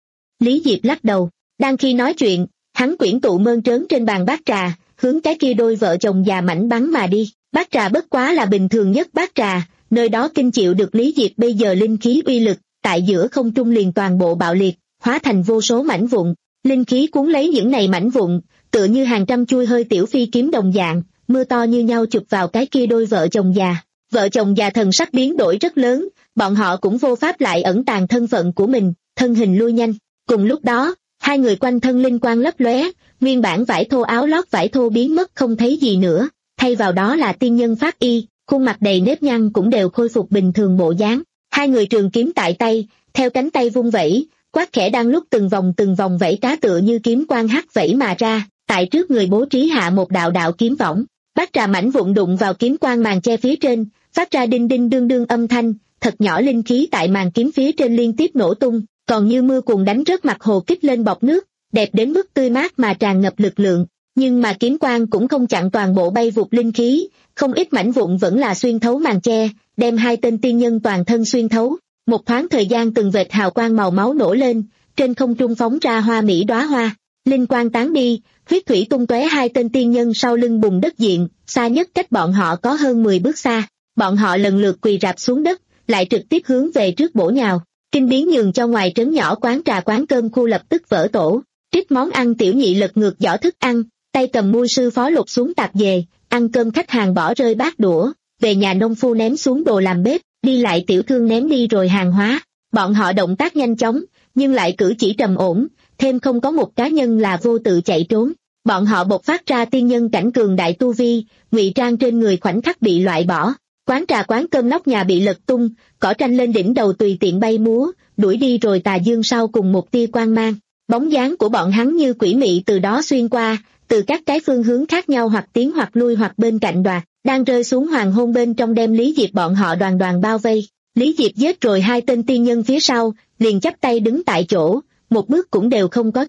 Lý Diệp lắc đầu, đang khi nói chuyện, hắn quyển tụ mơn trớn trên bàn bát trà, hướng cái kia đôi vợ chồng già mảnh bắn mà đi. Bát trà bất quá là bình thường nhất bát trà, nơi đó kinh chịu được Lý Diệp bây giờ linh khí uy lực, tại giữa không trung liền toàn bộ bạo liệt, hóa thành vô số mảnh vụn. Linh khí cuốn lấy những này mảnh vụn, tựa như hàng trăm chui hơi tiểu phi kiếm đồng dạng, mưa to như nhau chụp vào cái kia đôi vợ chồng già. Vợ chồng già thần sắc biến đổi rất lớn, bọn họ cũng vô pháp lại ẩn tàng thân phận của mình, thân hình lui nhanh. Cùng lúc đó, hai người quanh thân linh quang lấp lóe, nguyên bản vải thô áo lót vải thô biến mất không thấy gì nữa, thay vào đó là tiên nhân pháp y, khuôn mặt đầy nếp nhăn cũng đều khôi phục bình thường bộ dáng. Hai người trường kiếm tại tay, theo cánh tay vung vẩy, quát khẽ đang lúc từng vòng từng vòng vẫy cá tựa như kiếm quang hắt vẫy mà ra, tại trước người bố trí hạ một đạo đạo kiếm võng. Bát trà mảnh vụn đụng vào kiếm quang màn che phía trên, phát ra đinh đinh đương đương âm thanh, thật nhỏ linh khí tại màn kiếm phía trên liên tiếp nổ tung, còn như mưa cuồng đánh rớt mặt hồ kích lên bọt nước, đẹp đến mức tươi mát mà tràn ngập lực lượng. Nhưng mà kiếm quang cũng không chặn toàn bộ bay vụt linh khí, không ít mảnh vụn vẫn là xuyên thấu màn che, đem hai tên tiên nhân toàn thân xuyên thấu. Một thoáng thời gian từng vệt hào quang màu máu nổ lên, trên không trung phóng ra hoa mỹ đóa hoa, linh quang tán đi, huyết thủy tung tóe hai tên tiên nhân sau lưng bùn đất diện, xa nhất cách bọn họ có hơn mười bước xa. Bọn họ lần lượt quỳ rạp xuống đất, lại trực tiếp hướng về trước bổ nhào. Kinh biến nhường cho ngoài trấn nhỏ quán trà quán cơm khu lập tức vỡ tổ, trích món ăn tiểu nhị lật ngược giỏ thức ăn, tay cầm mui sư phó lục xuống tạp dề, ăn cơm khách hàng bỏ rơi bát đũa, về nhà nông phu ném xuống đồ làm bếp, đi lại tiểu thương ném đi rồi hàng hóa. Bọn họ động tác nhanh chóng, nhưng lại cử chỉ trầm ổn, thêm không có một cá nhân là vô tự chạy trốn. Bọn họ bộc phát ra tiên nhân cảnh cường đại tu vi, ngụy trang trên người khoảnh khắc bị loại bỏ. Quán trà quán cơm nóc nhà bị lật tung, cỏ tranh lên đỉnh đầu tùy tiện bay múa, đuổi đi rồi tà dương sau cùng một tia quang mang. Bóng dáng của bọn hắn như quỷ mị từ đó xuyên qua, từ các cái phương hướng khác nhau hoặc tiến hoặc lui hoặc bên cạnh đoạt, đang rơi xuống hoàng hôn bên trong đem Lý Diệp bọn họ đoàn đoàn bao vây. Lý Diệp giết rồi hai tên tiên nhân phía sau, liền chắp tay đứng tại chỗ, một bước cũng đều không có chuyển,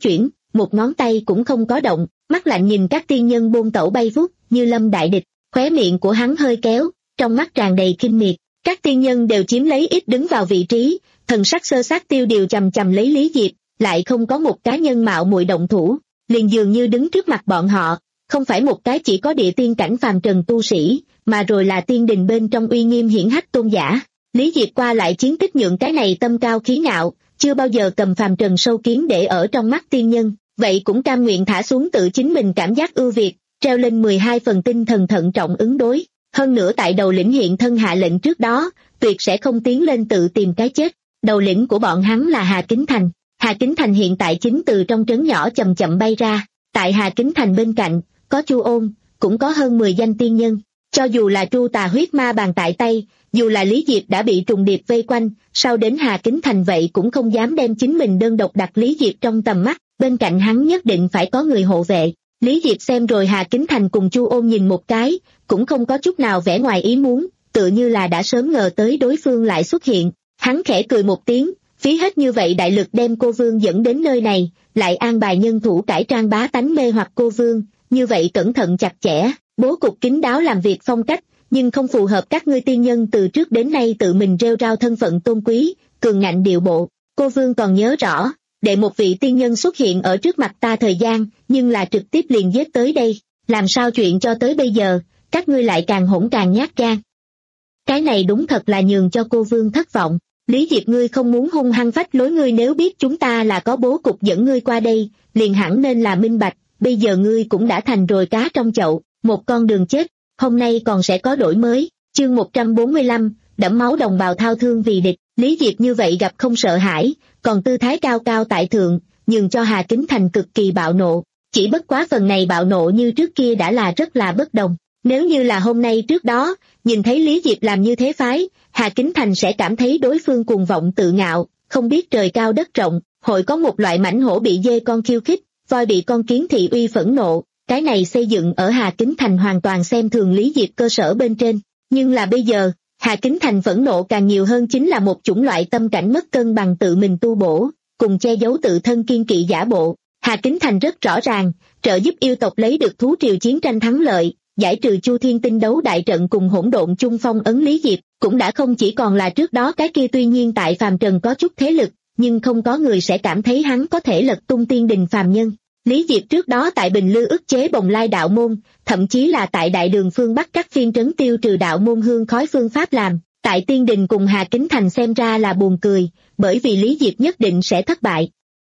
một ngón tay cũng không có động, mắt lạnh nhìn các tiên nhân bôn tẩu bay vút, như lâm đại địch, khóe miệng của hắn hơi kéo, trong mắt tràn đầy kinh miệt. Các tiên nhân đều chiếm lấy ít đứng vào vị trí, thần sắc sơ sát tiêu điều chầm chầm lấy Lý Diệp, lại không có một cá nhân mạo muội động thủ, liền dường như đứng trước mặt bọn họ, không phải một cái chỉ có địa tiên cảnh phàm trần tu sĩ, mà rồi là tiên đình bên trong uy nghiêm hiển hách tôn giả. Lý Diệp qua lại chiến tích nhượng cái này tâm cao khí ngạo, chưa bao giờ cầm phàm trần sâu kiến để ở trong mắt tiên nhân, vậy cũng cam nguyện thả xuống tự chính mình cảm giác ưu việt, treo lên mười hai phần tinh thần thận trọng ứng đối. Hơn nữa tại đầu lĩnh hiện thân hạ lệnh trước đó, tuyệt sẽ không tiến lên tự tìm cái chết. Đầu lĩnh của bọn hắn là Hà Kính Thành. Hà Kính Thành hiện tại chính từ trong trấn nhỏ chậm chậm bay ra. Tại Hà Kính Thành bên cạnh, có Chu Ôn, cũng có hơn mười danh tiên nhân. Cho dù là Tru Tà huyết ma bàn tại tay, dù là Lý Diệp đã bị trùng điệp vây quanh, sau đến Hà Kính Thành vậy cũng không dám đem chính mình đơn độc đặt Lý Diệp trong tầm mắt, bên cạnh hắn nhất định phải có người hộ vệ. Lý Diệp xem rồi Hà Kính Thành cùng Chu Ôn nhìn một cái, cũng không có chút nào vẻ ngoài ý muốn, tựa như là đã sớm ngờ tới đối phương lại xuất hiện. Hắn khẽ cười một tiếng, phí hết như vậy đại lực đem cô vương dẫn đến nơi này, lại an bài nhân thủ cải trang bá tánh mê hoặc cô vương, như vậy cẩn thận chặt chẽ, bố cục kín đáo làm việc phong cách, nhưng không phù hợp các ngươi tiên nhân từ trước đến nay tự mình rêu rao thân phận tôn quý, cường ngạnh điệu bộ. Cô vương còn nhớ rõ, để một vị tiên nhân xuất hiện ở trước mặt ta thời gian, nhưng là trực tiếp liền giết tới đây, làm sao chuyện cho tới bây giờ, các ngươi lại càng hỗn càng nhát gan. Cái này đúng thật là nhường cho cô vương thất vọng. Lý Diệp ngươi không muốn hung hăng phách lối, ngươi nếu biết chúng ta là có bố cục dẫn ngươi qua đây, liền hẳn nên là minh bạch, bây giờ ngươi cũng đã thành rồi cá trong chậu, một con đường chết, hôm nay còn sẽ có đổi mới. Chương một trăm bốn mươi lăm, đẫm máu đồng bào thao thương vì địch. Lý Diệp như vậy gặp không sợ hãi, còn tư thái cao cao tại thượng, nhường cho Hà Kính Thành cực kỳ bạo nộ, chỉ bất quá phần này bạo nộ như trước kia đã là rất là bất đồng. Nếu như là hôm nay trước đó, nhìn thấy Lý Diệp làm như thế phái, Hà Kính Thành sẽ cảm thấy đối phương cuồng vọng tự ngạo, không biết trời cao đất rộng, hội có một loại mãnh hổ bị dê con khiêu khích, voi bị con kiến thị uy phẫn nộ, cái này xây dựng ở Hà Kính Thành hoàn toàn xem thường Lý Diệp cơ sở bên trên. Nhưng là bây giờ, Hà Kính Thành phẫn nộ càng nhiều hơn chính là một chủng loại tâm cảnh mất cân bằng tự mình tu bổ, cùng che giấu tự thân kiên kỵ giả bộ. Hà Kính Thành rất rõ ràng, trợ giúp yêu tộc lấy được thú triều chiến tranh thắng lợi, giải trừ Chu Thiên Tinh đấu đại trận cùng hỗn độn chung phong ấn Lý Diệp, cũng đã không chỉ còn là trước đó cái kia. Tuy nhiên tại phàm trần có chút thế lực, nhưng không có người sẽ cảm thấy hắn có thể lật tung tiên đình phàm nhân. Lý Diệp trước đó tại Bình Lư ức chế Bồng Lai đạo môn, thậm chí là tại đại đường phương Bắc các phiên trấn tiêu trừ đạo môn hương khói phương pháp làm, tại tiên đình cùng Hà Kính Thành xem ra là buồn cười, bởi vì Lý Diệp nhất định sẽ thất bại.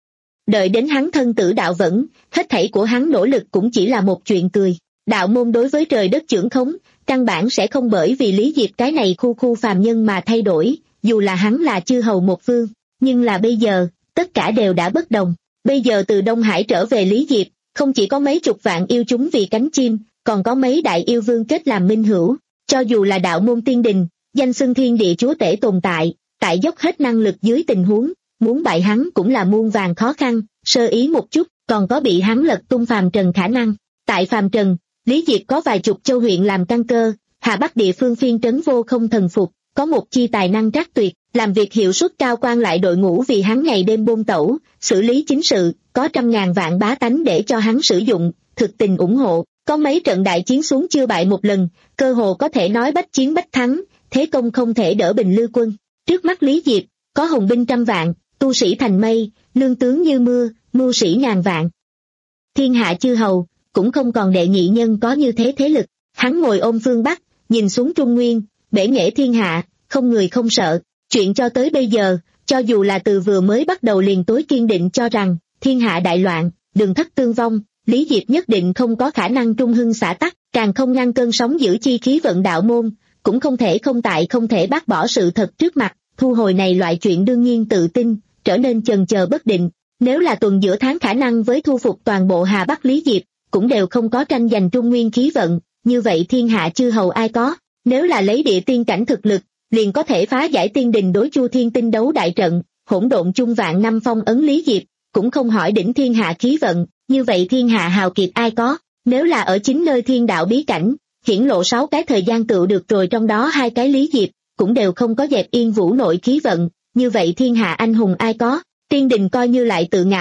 Đợi đến hắn thân tử đạo vẫn, hết thảy của hắn nỗ lực cũng chỉ là một chuyện cười. Đạo môn đối với trời đất chưởng khống, căn bản sẽ không bởi vì Lý Diệp cái này khu khu phàm nhân mà thay đổi, dù là hắn là chư hầu một phương, nhưng là bây giờ, tất cả đều đã bất đồng. Bây giờ từ Đông Hải trở về Lý Diệp, không chỉ có mấy chục vạn yêu chúng vì cánh chim, còn có mấy đại yêu vương kết làm minh hữu, cho dù là đạo môn tiên đình, danh xưng thiên địa chúa tể tồn tại, tại dốc hết năng lực dưới tình huống, muốn bại hắn cũng là muôn vàn khó khăn, sơ ý một chút, còn có bị hắn lật tung phàm trần khả năng. Tại phàm trần, Lý Diệp có vài chục châu huyện làm căn cơ, Hà Bắc địa phương phiên trấn vô không thần phục, có một chi tài năng trác tuyệt, làm việc hiệu suất cao quan lại đội ngũ vì hắn ngày đêm bôn tẩu, xử lý chính sự, có trăm ngàn vạn bá tánh để cho hắn sử dụng, thực tình ủng hộ, có mấy trận đại chiến xuống chưa bại một lần, cơ hồ có thể nói bách chiến bách thắng, thế công không thể đỡ Bình Lư quân. Trước mắt Lý Diệp, có hùng binh trăm vạn, tu sĩ thành mây, lương tướng như mưa, mưu sĩ ngàn vạn. Thiên hạ chư hầu, cũng không còn đệ nhị nhân có như thế thế lực, hắn ngồi ôm phương Bắc, nhìn xuống Trung Nguyên, bể nghệ thiên hạ, không người không sợ. Chuyện cho tới bây giờ, cho dù là từ vừa mới bắt đầu liền tối kiên định cho rằng, thiên hạ đại loạn, đường thất tương vong, Lý Diệp nhất định không có khả năng trung hưng xã tắc, càng không ngăn cơn sóng giữ chi khí vận đạo môn, cũng không thể không tại không thể bác bỏ sự thật trước mặt, thu hồi này loại chuyện đương nhiên tự tin, trở nên chần chờ bất định. Nếu là tuần giữa tháng khả năng với thu phục toàn bộ Hà Bắc Lý Diệp, cũng đều không có tranh giành trung nguyên khí vận, như vậy thiên hạ chư hầu ai có, nếu là lấy địa tiên cảnh thực lực, liền có thể phá giải tiên đình đối Chu Thiên Tinh đấu đại trận, hỗn độn chung vạn năm phong ấn Lý Diệp, cũng không hỏi đỉnh thiên hạ khí vận, như vậy thiên hạ hào kiệt ai có, nếu là ở chính nơi thiên đạo bí cảnh, hiển lộ sáu cái thời gian tựu được rồi, trong đó hai cái Lý Diệp, cũng đều không có dẹp yên vũ nội khí vận, như vậy thiên hạ anh hùng ai có, tiên đình coi như lại tự ngạo,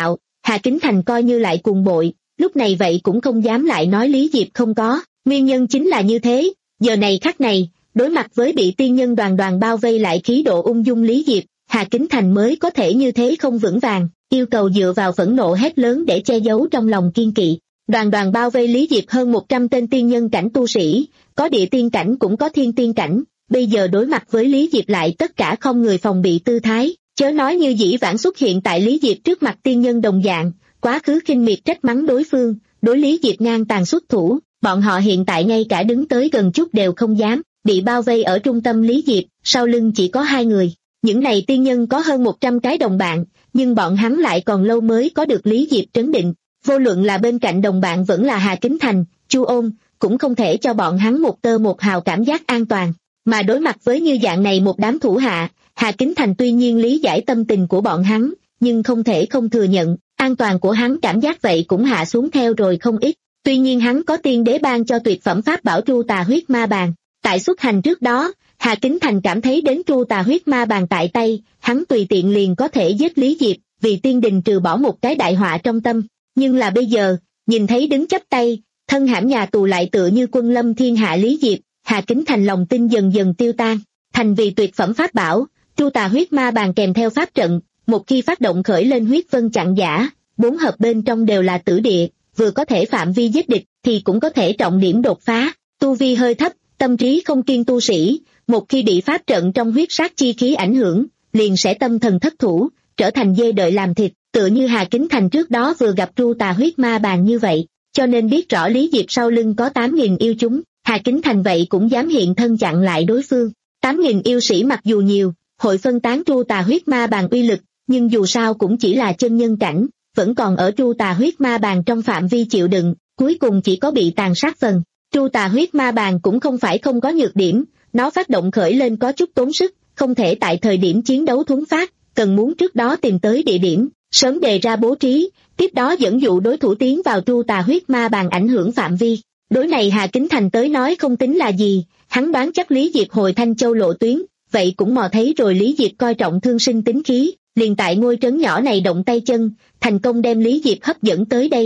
Hà Kính Thành coi như lại cuồng bội, lúc này vậy cũng không dám lại nói Lý Diệp không có, nguyên nhân chính là như thế, giờ này khắc này, đối mặt với bị tiên nhân đoàn đoàn bao vây lại khí độ ung dung Lý Diệp, Hà Kính Thành mới có thể như thế không vững vàng, yêu cầu dựa vào phẫn nộ hét lớn để che giấu trong lòng kiên kỵ. Đoàn đoàn bao vây Lý Diệp hơn một trăm tên tiên nhân cảnh tu sĩ, có địa tiên cảnh cũng có thiên tiên cảnh, bây giờ đối mặt với Lý Diệp lại tất cả không người phòng bị tư thái, chớ nói như dĩ vãng xuất hiện tại Lý Diệp trước mặt tiên nhân đồng dạng, quá khứ khinh miệt trách mắng đối phương, đối Lý Diệp ngang tàn xuất thủ, bọn họ hiện tại ngay cả đứng tới gần chút đều không dám, bị bao vây ở trung tâm Lý Diệp, sau lưng chỉ có hai người. Những này tiên nhân có hơn một trăm cái đồng bạn, nhưng bọn hắn lại còn lâu mới có được Lý Diệp trấn định. Vô luận là bên cạnh đồng bạn vẫn là Hà Kính Thành, Chu Ôn, cũng không thể cho bọn hắn một tơ một hào cảm giác an toàn. Mà đối mặt với như dạng này một đám thủ hạ, Hà Kính Thành tuy nhiên lý giải tâm tình của bọn hắn, nhưng không thể không thừa nhận, an toàn của hắn cảm giác vậy cũng hạ xuống theo rồi không ít. Tuy nhiên hắn có tiên đế ban cho tuyệt phẩm pháp bảo Tru Tà Huyết Ma Bàn. Tại xuất hành trước đó, Hà Kính Thành cảm thấy đến Tru Tà Huyết Ma Bàn tại tay, hắn tùy tiện liền có thể giết Lý Diệp, vì tiên đình trừ bỏ một cái đại họa trong tâm. Nhưng là bây giờ, nhìn thấy đứng chắp tay, thân hãm nhà tù lại tựa như quân lâm thiên hạ Lý Diệp, Hà Kính Thành lòng tin dần dần tiêu tan. Thành vì tuyệt phẩm pháp bảo, Tru Tà Huyết Ma Bàn kèm theo pháp trận, một khi phát động khởi lên huyết vân chặn giả, bốn hợp bên trong đều là tử địa, vừa có thể phạm vi giết địch, thì cũng có thể trọng điểm đột phá. Tu vi hơi thấp, tâm trí không kiên tu sĩ, một khi bị pháp trận trong huyết sát chi khí ảnh hưởng, liền sẽ tâm thần thất thủ, trở thành dê đợi làm thịt, tựa như Hà Kính Thành trước đó vừa gặp Tru Tà Huyết Ma Bàn như vậy, cho nên biết rõ Lý Diệp sau lưng có tám nghìn yêu chúng, Hà Kính Thành vậy cũng dám hiện thân chặn lại đối phương. tám nghìn yêu sĩ mặc dù nhiều, hội phân tán Tru Tà Huyết Ma Bàn uy lực, nhưng dù sao cũng chỉ là chân nhân cảnh, vẫn còn ở Tru Tà Huyết Ma Bàn trong phạm vi chịu đựng, cuối cùng chỉ có bị tàn sát phần. Tru Tà Huyết Ma Bàn cũng không phải không có nhược điểm, nó phát động khởi lên có chút tốn sức, không thể tại thời điểm chiến đấu thuấn phát, cần muốn trước đó tìm tới địa điểm, sớm đề ra bố trí, tiếp đó dẫn dụ đối thủ tiến vào Tru Tà Huyết Ma Bàn ảnh hưởng phạm vi. Đối này Hà Kính Thành tới nói không tính là gì, hắn đoán chắc Lý Diệp hồi Thanh Châu lộ tuyến, vậy cũng mò thấy rồi Lý Diệp coi trọng thương sinh tính khí, liền tại ngôi trấn nhỏ này động tay chân, thành công đem Lý Diệp hấp dẫn tới đây.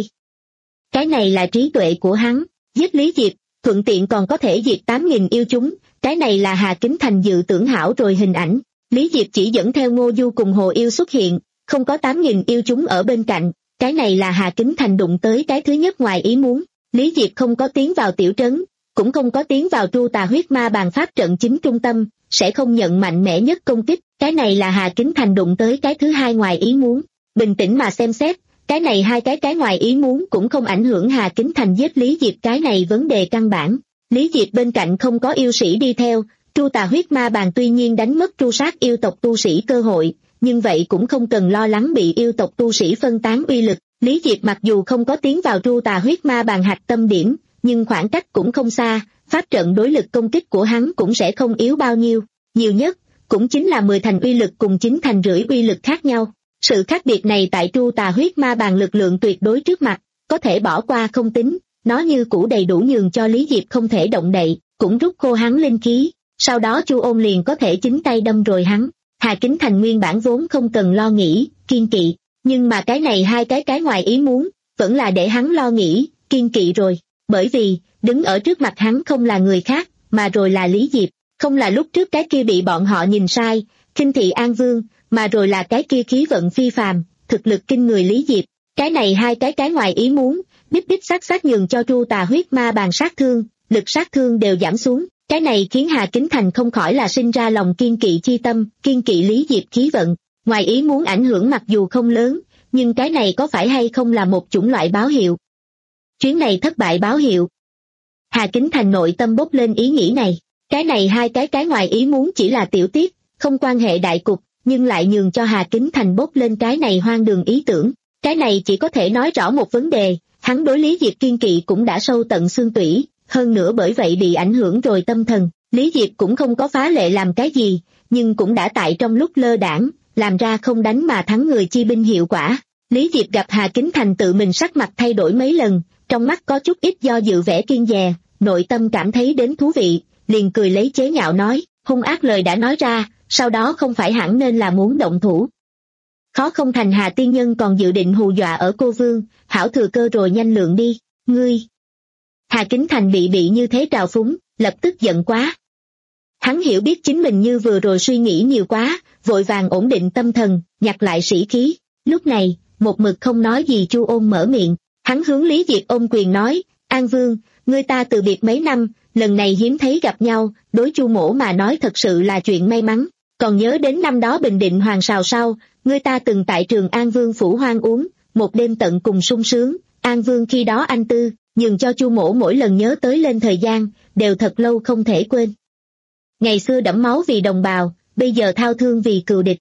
Cái này là trí tuệ của hắn, giết Lý Diệp, thuận tiện còn có thể diệt tám nghìn yêu chúng, cái này là Hà Kính Thành dự tưởng hảo rồi hình ảnh. Lý Diệp chỉ dẫn theo Ngô Du cùng Hồ Yêu xuất hiện, không có tám nghìn yêu chúng ở bên cạnh, cái này là Hà Kính Thành đụng tới cái thứ nhất ngoài ý muốn. Lý Diệp không có tiến vào tiểu trấn, cũng không có tiến vào Tru Tà Huyết Ma Bàn pháp trận chính trung tâm, sẽ không nhận mạnh mẽ nhất công kích, cái này là Hà Kính Thành đụng tới cái thứ hai ngoài ý muốn. Bình tĩnh mà xem xét, cái này hai cái cái ngoài ý muốn cũng không ảnh hưởng Hà Kính Thành giết Lý Diệp cái này vấn đề căn bản. Lý Diệp bên cạnh không có yêu sĩ đi theo, Tru Tà Huyết Ma Bàn tuy nhiên đánh mất tru sát yêu tộc tu sĩ cơ hội, nhưng vậy cũng không cần lo lắng bị yêu tộc tu sĩ phân tán uy lực. Lý Diệp mặc dù không có tiến vào Tru Tà Huyết Ma Bàn hạch tâm điểm, nhưng khoảng cách cũng không xa, pháp trận đối lực công kích của hắn cũng sẽ không yếu bao nhiêu, nhiều nhất cũng chính là mười thành uy lực cùng chín thành rưỡi uy lực khác nhau. Sự khác biệt này tại Tru Tà Huyết Ma Bàn lực lượng tuyệt đối trước mặt, có thể bỏ qua không tính, nó như cũ đầy đủ nhường cho Lý Diệp không thể động đậy, cũng rút khô hắn linh khí, sau đó Chu Ôn liền có thể chính tay đâm rồi hắn. Hà Kính Thành nguyên bản vốn không cần lo nghĩ, kiên kỵ, nhưng mà cái này hai cái cái ngoài ý muốn, vẫn là để hắn lo nghĩ, kiên kỵ rồi, bởi vì, đứng ở trước mặt hắn không là người khác, mà rồi là Lý Diệp, không là lúc trước cái kia bị bọn họ nhìn sai, khinh thị An Vương, mà rồi là cái kia khí vận phi phàm, thực lực kinh người Lý Diệp. Cái này hai cái cái ngoài ý muốn, đích đích xác xác nhường cho Tru Tà Huyết Ma Bàn sát thương, lực sát thương đều giảm xuống, cái này khiến Hà Kính Thành không khỏi là sinh ra lòng kiên kỵ chi tâm, kiên kỵ Lý Diệp khí vận. Ngoài ý muốn ảnh hưởng mặc dù không lớn, nhưng cái này có phải hay không là một chủng loại báo hiệu? Chuyến này thất bại báo hiệu. Hà Kính Thành nội tâm bốc lên ý nghĩ này, cái này hai cái cái ngoài ý muốn chỉ là tiểu tiết, không quan hệ đại cục, nhưng lại nhường cho Hà Kính Thành bốc lên cái này hoang đường ý tưởng. Cái này chỉ có thể nói rõ một vấn đề, hắn đối Lý Diệp kiên kỵ cũng đã sâu tận xương tủy, hơn nữa bởi vậy bị ảnh hưởng rồi tâm thần. Lý Diệp cũng không có phá lệ làm cái gì, nhưng cũng đã tại trong lúc lơ đãng làm ra không đánh mà thắng người chi binh hiệu quả. Lý Diệp gặp Hà Kính Thành tự mình sắc mặt thay đổi mấy lần, trong mắt có chút ít do dự vẻ kiên dè, nội tâm cảm thấy đến thú vị, liền cười lấy chế nhạo nói, hung ác lời đã nói ra, sau đó không phải hẳn nên là muốn động thủ. Khó không thành Hà tiên nhân còn dự định hù dọa ở cô vương, hảo thừa cơ rồi nhanh lượng đi, ngươi. Hà Kính Thành bị bị như thế trào phúng, lập tức giận quá. Hắn hiểu biết chính mình như vừa rồi suy nghĩ nhiều quá, vội vàng ổn định tâm thần, nhặt lại sĩ khí. Lúc này, một mực không nói gì Chu Ôn mở miệng, hắn hướng Lý Diệp ôm quyền nói, An Vương, ngươi ta từ biệt mấy năm, lần này hiếm thấy gặp nhau, đối Chu mỗ mà nói thật sự là chuyện may mắn. Còn nhớ đến năm đó Bình Định Hoàng Sào sau, ngươi ta từng tại Trường An Vương phủ hoang uống, một đêm tận cùng sung sướng, An Vương khi đó anh tư, nhưng cho Chu mỗ mỗi lần nhớ tới lên thời gian, đều thật lâu không thể quên. Ngày xưa đẫm máu vì đồng bào, bây giờ thao thương vì cừu địch.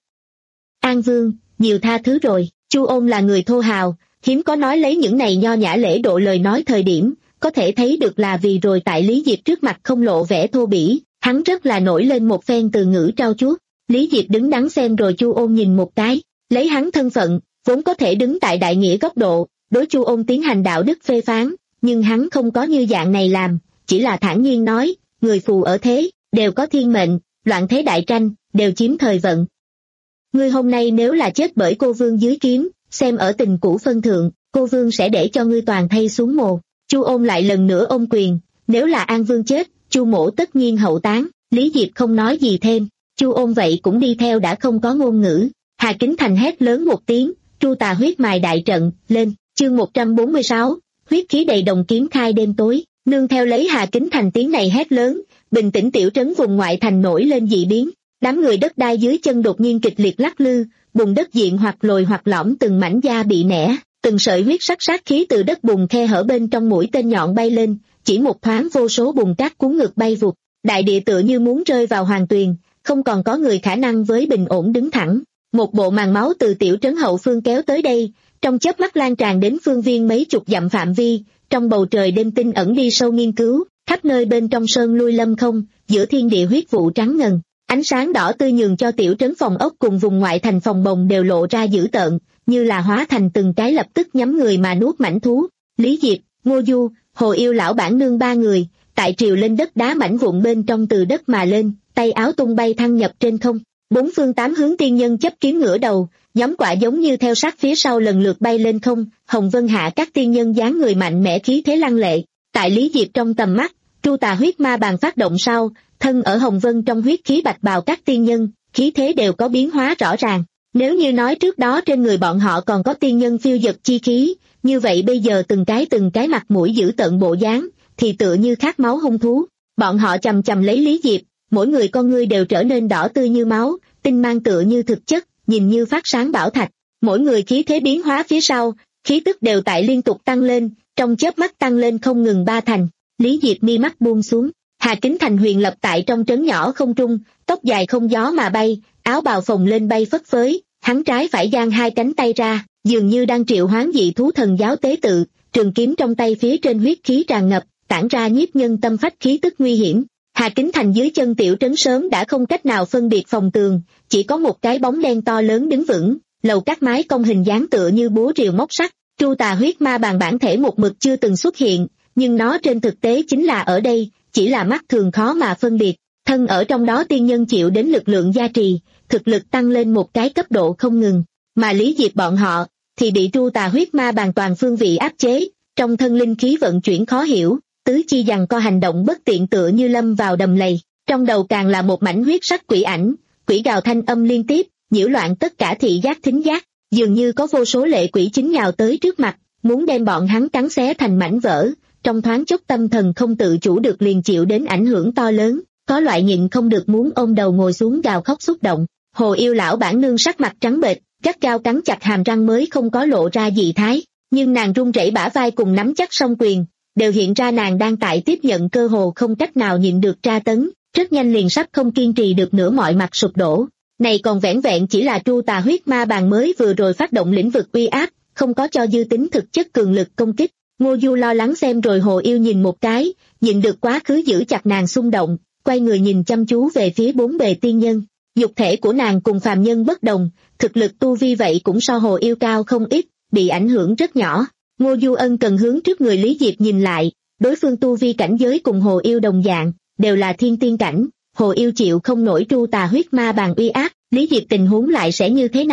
An Vương, nhiều tha thứ rồi, Chu Ôn là người thô hào, hiếm có nói lấy những này nho nhã lễ độ lời nói thời điểm, có thể thấy được là vì rồi tại Lý Diệp trước mặt không lộ vẻ thô bỉ, hắn rất là nổi lên một phen từ ngữ trau chuốt. Lý Diệp đứng đắn xem rồi Chu Ôn nhìn một cái, lấy hắn thân phận, vốn có thể đứng tại đại nghĩa góc độ, đối Chu Ôn tiến hành đạo đức phê phán, nhưng hắn không có như dạng này làm, chỉ là thản nhiên nói, người phù ở thế, đều có thiên mệnh, loạn thế đại tranh, đều chiếm thời vận. Ngươi hôm nay nếu là chết bởi cô vương dưới kiếm, xem ở tình cũ phân thượng, cô vương sẽ để cho ngươi toàn thây xuống mồ. Chu Ôn lại lần nữa ôm quyền, nếu là An Vương chết, Chu mỗ tất nhiên hậu táng. Lý Diệp không nói gì thêm, Chu Ôn vậy cũng đi theo đã không có ngôn ngữ. Hà Kính Thành hét lớn một tiếng, tru tà huyết mài đại trận, lên, chương một trăm bốn mươi sáu, huyết khí đầy đồng kiếm khai đêm tối, nương theo lấy Hà Kính Thành tiếng này hét lớn, bình tĩnh tiểu trấn vùng ngoại thành nổi lên dị biến, đám người đất đai dưới chân đột nhiên kịch liệt lắc lư, bùn đất diện hoặc lồi hoặc lõm từng mảnh da bị nẻ, từng sợi huyết sắc sát khí từ đất bùn khe hở bên trong mũi tên nhọn bay lên, chỉ một thoáng vô số bùn cát cuốn ngược bay vụt, đại địa tựa như muốn rơi vào hoàng tuyền, không còn có người khả năng với bình ổn đứng thẳng. Một bộ màn máu từ tiểu trấn hậu phương kéo tới đây, trong chớp mắt lan tràn đến phương viên mấy chục dặm phạm vi, trong bầu trời đêm tinh ẩn đi sâu nghiên cứu, khắp nơi bên trong sơn lui lâm không, giữa thiên địa huyết vụ trắng ngần, ánh sáng đỏ tươi nhường cho tiểu trấn phòng ốc cùng vùng ngoại thành phòng bồng đều lộ ra dữ tợn, như là hóa thành từng cái lập tức nhắm người mà nuốt mảnh thú. Lý Diệp, Ngô Du, Hồ Yêu lão bản nương ba người, tại triều lên đất đá mảnh vụn bên trong từ đất mà lên, tay áo tung bay thăng nhập trên không. Bốn phương tám hướng tiên nhân chấp kiếm ngửa đầu, nhóm quả giống như theo sát phía sau lần lượt bay lên không, Hồng Vân hạ các tiên nhân dáng người mạnh mẽ khí thế lăng lệ. Tại Lý Diệp trong tầm mắt, tru tà huyết ma bàn phát động sau, thân ở Hồng Vân trong huyết khí bạch bào các tiên nhân, khí thế đều có biến hóa rõ ràng. Nếu như nói trước đó trên người bọn họ còn có tiên nhân phiêu dật chi khí, như vậy bây giờ từng cái từng cái mặt mũi giữ tợn bộ dáng, thì tựa như khát máu hung thú. Bọn họ chầm chầm lấy Lý Diệp, mỗi người con ngươi đều trở nên đỏ tươi như máu, tinh mang tựa như thực chất, nhìn như phát sáng bảo thạch. Mỗi người khí thế biến hóa phía sau, khí tức đều tại liên tục tăng lên, trong chớp mắt tăng lên không ngừng ba thành. Lý Diệp mi mắt buông xuống, Hà Kính Thành huyền lập tại trong trấn nhỏ không trung, tóc dài không gió mà bay, áo bào phồng lên bay phất phới, hắn trái phải giang hai cánh tay ra, dường như đang triệu hoán dị thú thần giáo tế tự, trường kiếm trong tay phía trên huyết khí tràn ngập, tản ra nhiếp nhân tâm phách khí tức nguy hiểm. Hà Kính Thành dưới chân tiểu trấn sớm đã không cách nào phân biệt phòng tường, chỉ có một cái bóng đen to lớn đứng vững, lầu các mái cong hình dáng tựa như búa rìu móc sắt. Tru tà huyết ma bàn bản thể một mực chưa từng xuất hiện, nhưng nó trên thực tế chính là ở đây, chỉ là mắt thường khó mà phân biệt. Thân ở trong đó tiên nhân chịu đến lực lượng gia trì, thực lực tăng lên một cái cấp độ không ngừng, mà Lý Diệp bọn họ thì bị tru tà huyết ma bàn toàn phương vị áp chế, trong thân linh khí vận chuyển khó hiểu, tứ chi giằng co hành động bất tiện tựa như lâm vào đầm lầy, trong đầu càng là một mảnh huyết sắc quỷ ảnh, quỷ gào thanh âm liên tiếp, nhiễu loạn tất cả thị giác thính giác, dường như có vô số lệ quỷ chính nhào tới trước mặt, muốn đem bọn hắn cắn xé thành mảnh vỡ. Trong thoáng chốc tâm thần không tự chủ được liền chịu đến ảnh hưởng to lớn, có loại nhịn không được muốn ôm đầu ngồi xuống gào khóc xúc động. Hồ Yêu lão bản nương sắc mặt trắng bệch, gắt gao cắn chặt hàm răng mới không có lộ ra dị thái, nhưng nàng run rẩy bả vai cùng nắm chắc song quyền, đều hiện ra nàng đang tại tiếp nhận cơ hồ không cách nào nhịn được tra tấn, rất nhanh liền sắp không kiên trì được nữa mọi mặt sụp đổ. Này còn vẻn vẹn chỉ là tru tà huyết ma bàn mới vừa rồi phát động lĩnh vực uy áp, không có cho dư tính thực chất cường lực công kích. Ngô Du lo lắng xem rồi Hồ Yêu nhìn một cái, nhịn được quá khứ giữ chặt nàng xung động, quay người nhìn chăm chú về phía bốn bề tiên nhân. Dục thể của nàng cùng phàm nhân bất đồng, thực lực tu vi vậy cũng so Hồ Yêu cao không ít, bị ảnh hưởng rất nhỏ. Ngô Du ân cần hướng trước người Lý Diệp nhìn lại, đối phương tu vi cảnh giới cùng Hồ Yêu đồng dạng, đều là thiên tiên cảnh. Hồ Yêu chịu không nổi tru tà huyết ma bàn uy áp, Lý Diệp tình huống lại sẽ như thế nào?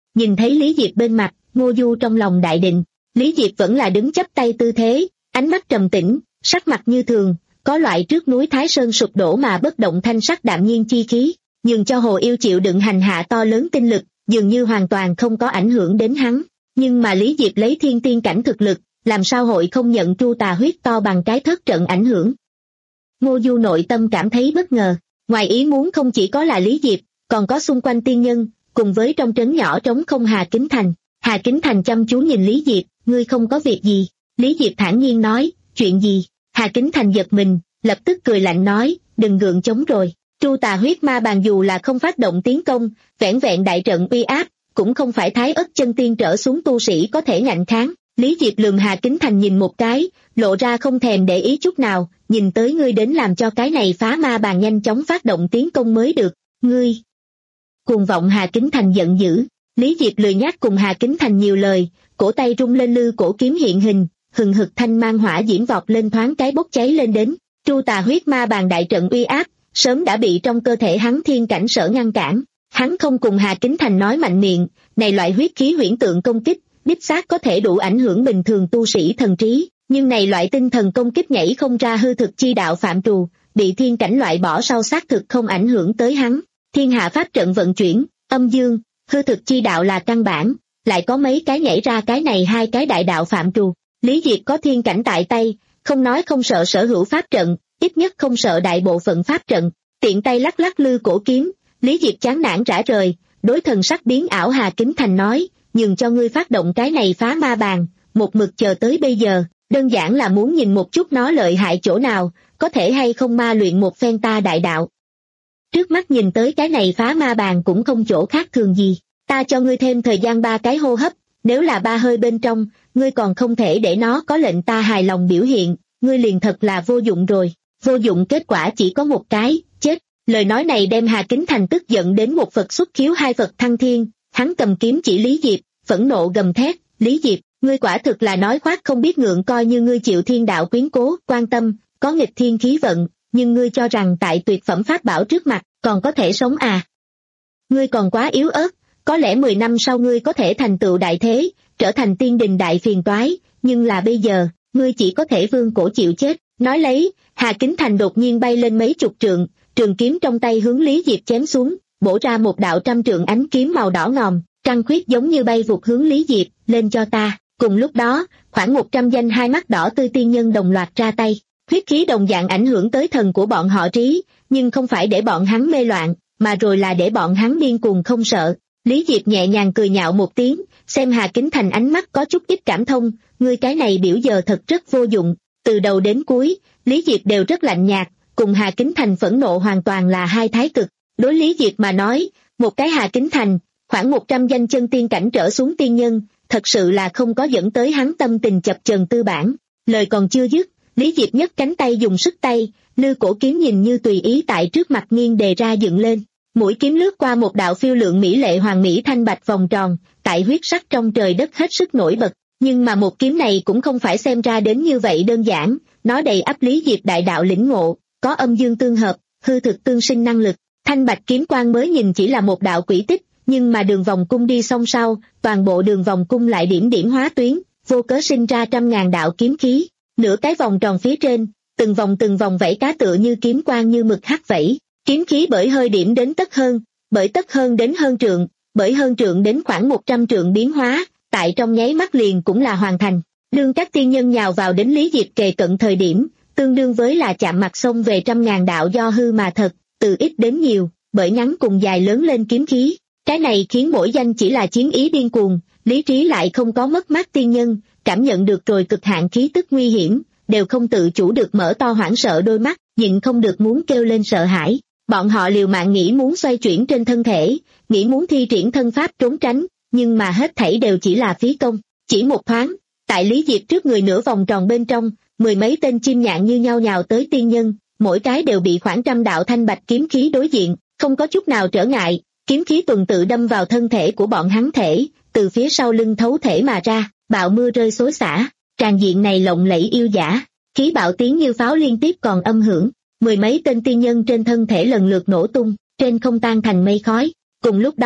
Nhìn thấy Lý Diệp bên mặt, Ngô Du trong lòng đại định. Lý Diệp vẫn là đứng chắp tay tư thế, ánh mắt trầm tĩnh, sắc mặt như thường, có loại trước núi Thái Sơn sụp đổ mà bất động thanh sắc đạm nhiên chi khí, nhường cho Hồ Yêu chịu đựng hành hạ to lớn tinh lực, dường như hoàn toàn không có ảnh hưởng đến hắn. Nhưng mà Lý Diệp lấy thiên tiên cảnh thực lực, làm sao hội không nhận tru tà huyết to bằng cái thất trận ảnh hưởng. Ngô Du nội tâm cảm thấy bất ngờ, ngoài ý muốn không chỉ có là Lý Diệp, còn có xung quanh tiên nhân, cùng với trong trấn nhỏ trống không Hà Kính Thành. Hà Kính Thành chăm chú nhìn Lý Diệp, ngươi không có việc gì. Lý Diệp thản nhiên nói, chuyện gì? Hà Kính Thành giật mình, lập tức cười lạnh nói, đừng gượng chống rồi. Tru tà huyết ma bàn dù là không phát động tiến công, vẻn vẹn đại trận uy áp, cũng không phải thái ất chân tiên trở xuống tu sĩ có thể ngạnh kháng. Lý Diệp lườm Hà Kính Thành nhìn một cái, lộ ra không thèm để ý chút nào, nhìn tới ngươi đến làm cho cái này phá ma bàn nhanh chóng phát động tiến công mới được, ngươi. Cuồng vọng Hà Kính Thành giận dữ, Lý Diệp lười nhác cùng Hà Kính Thành nhiều lời, cổ tay rung lên lư cổ kiếm hiện hình, hừng hực thanh mang hỏa diễm vọt lên thoáng cái bốc cháy lên đến. Tru tà huyết ma bàn đại trận uy áp, sớm đã bị trong cơ thể hắn thiên cảnh sở ngăn cản. Hắn không cùng Hà Kính Thành nói mạnh miệng, này loại huyết khí huyễn tượng công kích, đích xác có thể đủ ảnh hưởng bình thường tu sĩ thần trí, nhưng này loại tinh thần công kích nhảy không ra hư thực chi đạo phạm trù, bị thiên cảnh loại bỏ sau xác thực không ảnh hưởng tới hắn. Thiên hạ pháp trận vận chuyển, âm dương, hư thực chi đạo là căn bản, lại có mấy cái nhảy ra cái này hai cái đại đạo phạm trù. Lý Diệp có thiên cảnh tại tay, không nói không sợ sở hữu pháp trận, ít nhất không sợ đại bộ phận pháp trận. Tiện tay lắc lắc lư cổ kiếm, Lý Diệp chán nản rã rời, đối thần sắc biến ảo Hà Kính Thành nói, nhường cho ngươi phát động cái này phá ma bàn, một mực chờ tới bây giờ, đơn giản là muốn nhìn một chút nó lợi hại chỗ nào, có thể hay không ma luyện một phen ta đại đạo. Trước mắt nhìn tới cái này phá ma bàn cũng không chỗ khác thường gì, ta cho ngươi thêm thời gian ba cái hô hấp, nếu là ba hơi bên trong, ngươi còn không thể để nó có lệnh ta hài lòng biểu hiện, ngươi liền thật là vô dụng rồi, vô dụng kết quả chỉ có một cái, chết. Lời nói này đem Hà Kính Thành tức giận đến một Phật xuất khiếu hai Phật thăng thiên, hắn cầm kiếm chỉ Lý Diệp, phẫn nộ gầm thét, Lý Diệp, ngươi quả thực là nói khoác không biết ngượng, coi như ngươi chịu thiên đạo quyến cố, quan tâm, có nghịch thiên khí vận, nhưng ngươi cho rằng tại tuyệt phẩm pháp bảo trước mặt, còn có thể sống à? Ngươi còn quá yếu ớt, có lẽ mười năm sau ngươi có thể thành tựu đại thế, trở thành tiên đình đại phiền toái, nhưng là bây giờ, ngươi chỉ có thể vương cổ chịu chết. Nói lấy, Hà Kính Thành đột nhiên bay lên mấy chục trượng, trường kiếm trong tay hướng Lý Diệp chém xuống, bổ ra một đạo trăm trượng ánh kiếm màu đỏ ngòm, trăng khuyết giống như bay vụt hướng Lý Diệp, lên cho ta. Cùng lúc đó, khoảng một trăm danh hai mắt đỏ tươi tiên nhân đồng loạt ra tay, huyết khí đồng dạng ảnh hưởng tới thần của bọn họ trí, nhưng không phải để bọn hắn mê loạn, mà rồi là để bọn hắn điên cuồng không sợ. Lý Diệp nhẹ nhàng cười nhạo một tiếng, xem Hà Kính Thành ánh mắt có chút ít cảm thông, ngươi cái này biểu giờ thật rất vô dụng. Từ đầu đến cuối, Lý Diệp đều rất lạnh nhạt, cùng Hà Kính Thành phẫn nộ hoàn toàn là hai thái cực. Đối Lý Diệp mà nói, một cái Hà Kính Thành, khoảng một trăm danh chân tiên cảnh trở xuống tiên nhân, thật sự là không có dẫn tới hắn tâm tình chập chờn tư bản. Lời còn chưa dứt, Lý Diệp nhấc cánh tay dùng sức tay, lư cổ kiếm nhìn như tùy ý tại trước mặt nghiêng đề ra dựng lên. Mũi kiếm lướt qua một đạo phiêu lượng mỹ lệ hoàng mỹ thanh bạch vòng tròn, tại huyết sắc trong trời đất hết sức nổi bật. Nhưng mà một kiếm này cũng không phải xem ra đến như vậy đơn giản, nó đầy ắp Lý Diệp đại đạo lĩnh ngộ, có âm dương tương hợp, hư thực tương sinh năng lực. Thanh bạch kiếm quang mới nhìn chỉ là một đạo quỹ tích, nhưng mà đường vòng cung đi song sau, toàn bộ đường vòng cung lại điểm điểm hóa tuyến, vô cớ sinh ra trăm ngàn đạo kiếm khí. Nửa cái vòng tròn phía trên, từng vòng từng vòng vẫy cá tựa như kiếm quang như mực hắc vẫy, kiếm khí bởi hơi điểm đến tất hơn, bởi tất hơn đến hơn trượng, bởi hơn trượng đến khoảng một trăm trượng biến hóa, tại trong nháy mắt liền cũng là hoàn thành. Đương các tiên nhân nhào vào đến Lý Diệp kề cận thời điểm, tương đương với là chạm mặt sông về trăm ngàn đạo do hư mà thật, từ ít đến nhiều, bởi ngắn cùng dài lớn lên kiếm khí. Cái này khiến mỗi danh chỉ là chiến ý điên cuồng, lý trí lại không có mất mát tiên nhân, cảm nhận được rồi cực hạn khí tức nguy hiểm, đều không tự chủ được mở to hoảng sợ đôi mắt, nhịn không được muốn kêu lên sợ hãi. Bọn họ liều mạng nghĩ muốn xoay chuyển trên thân thể, nghĩ muốn thi triển thân pháp trốn tránh, nhưng mà hết thảy đều chỉ là phí công. Chỉ một thoáng, tại Lý Diệp trước người nửa vòng tròn bên trong, mười mấy tên chim nhạn như nhau nhào tới tiên nhân, mỗi cái đều bị khoảng trăm đạo thanh bạch kiếm khí đối diện, không có chút nào trở ngại, kiếm khí tuần tự đâm vào thân thể của bọn hắn thể, từ phía sau lưng thấu thể mà ra, bạo mưa rơi xối xả, tràn diện này lộng lẫy yêu dã, khí bạo tiếng như pháo liên tiếp còn âm hưởng, mười mấy tên tiên nhân trên thân thể lần lượt nổ tung, trên không tan thành mây khói. Cùng lúc đó,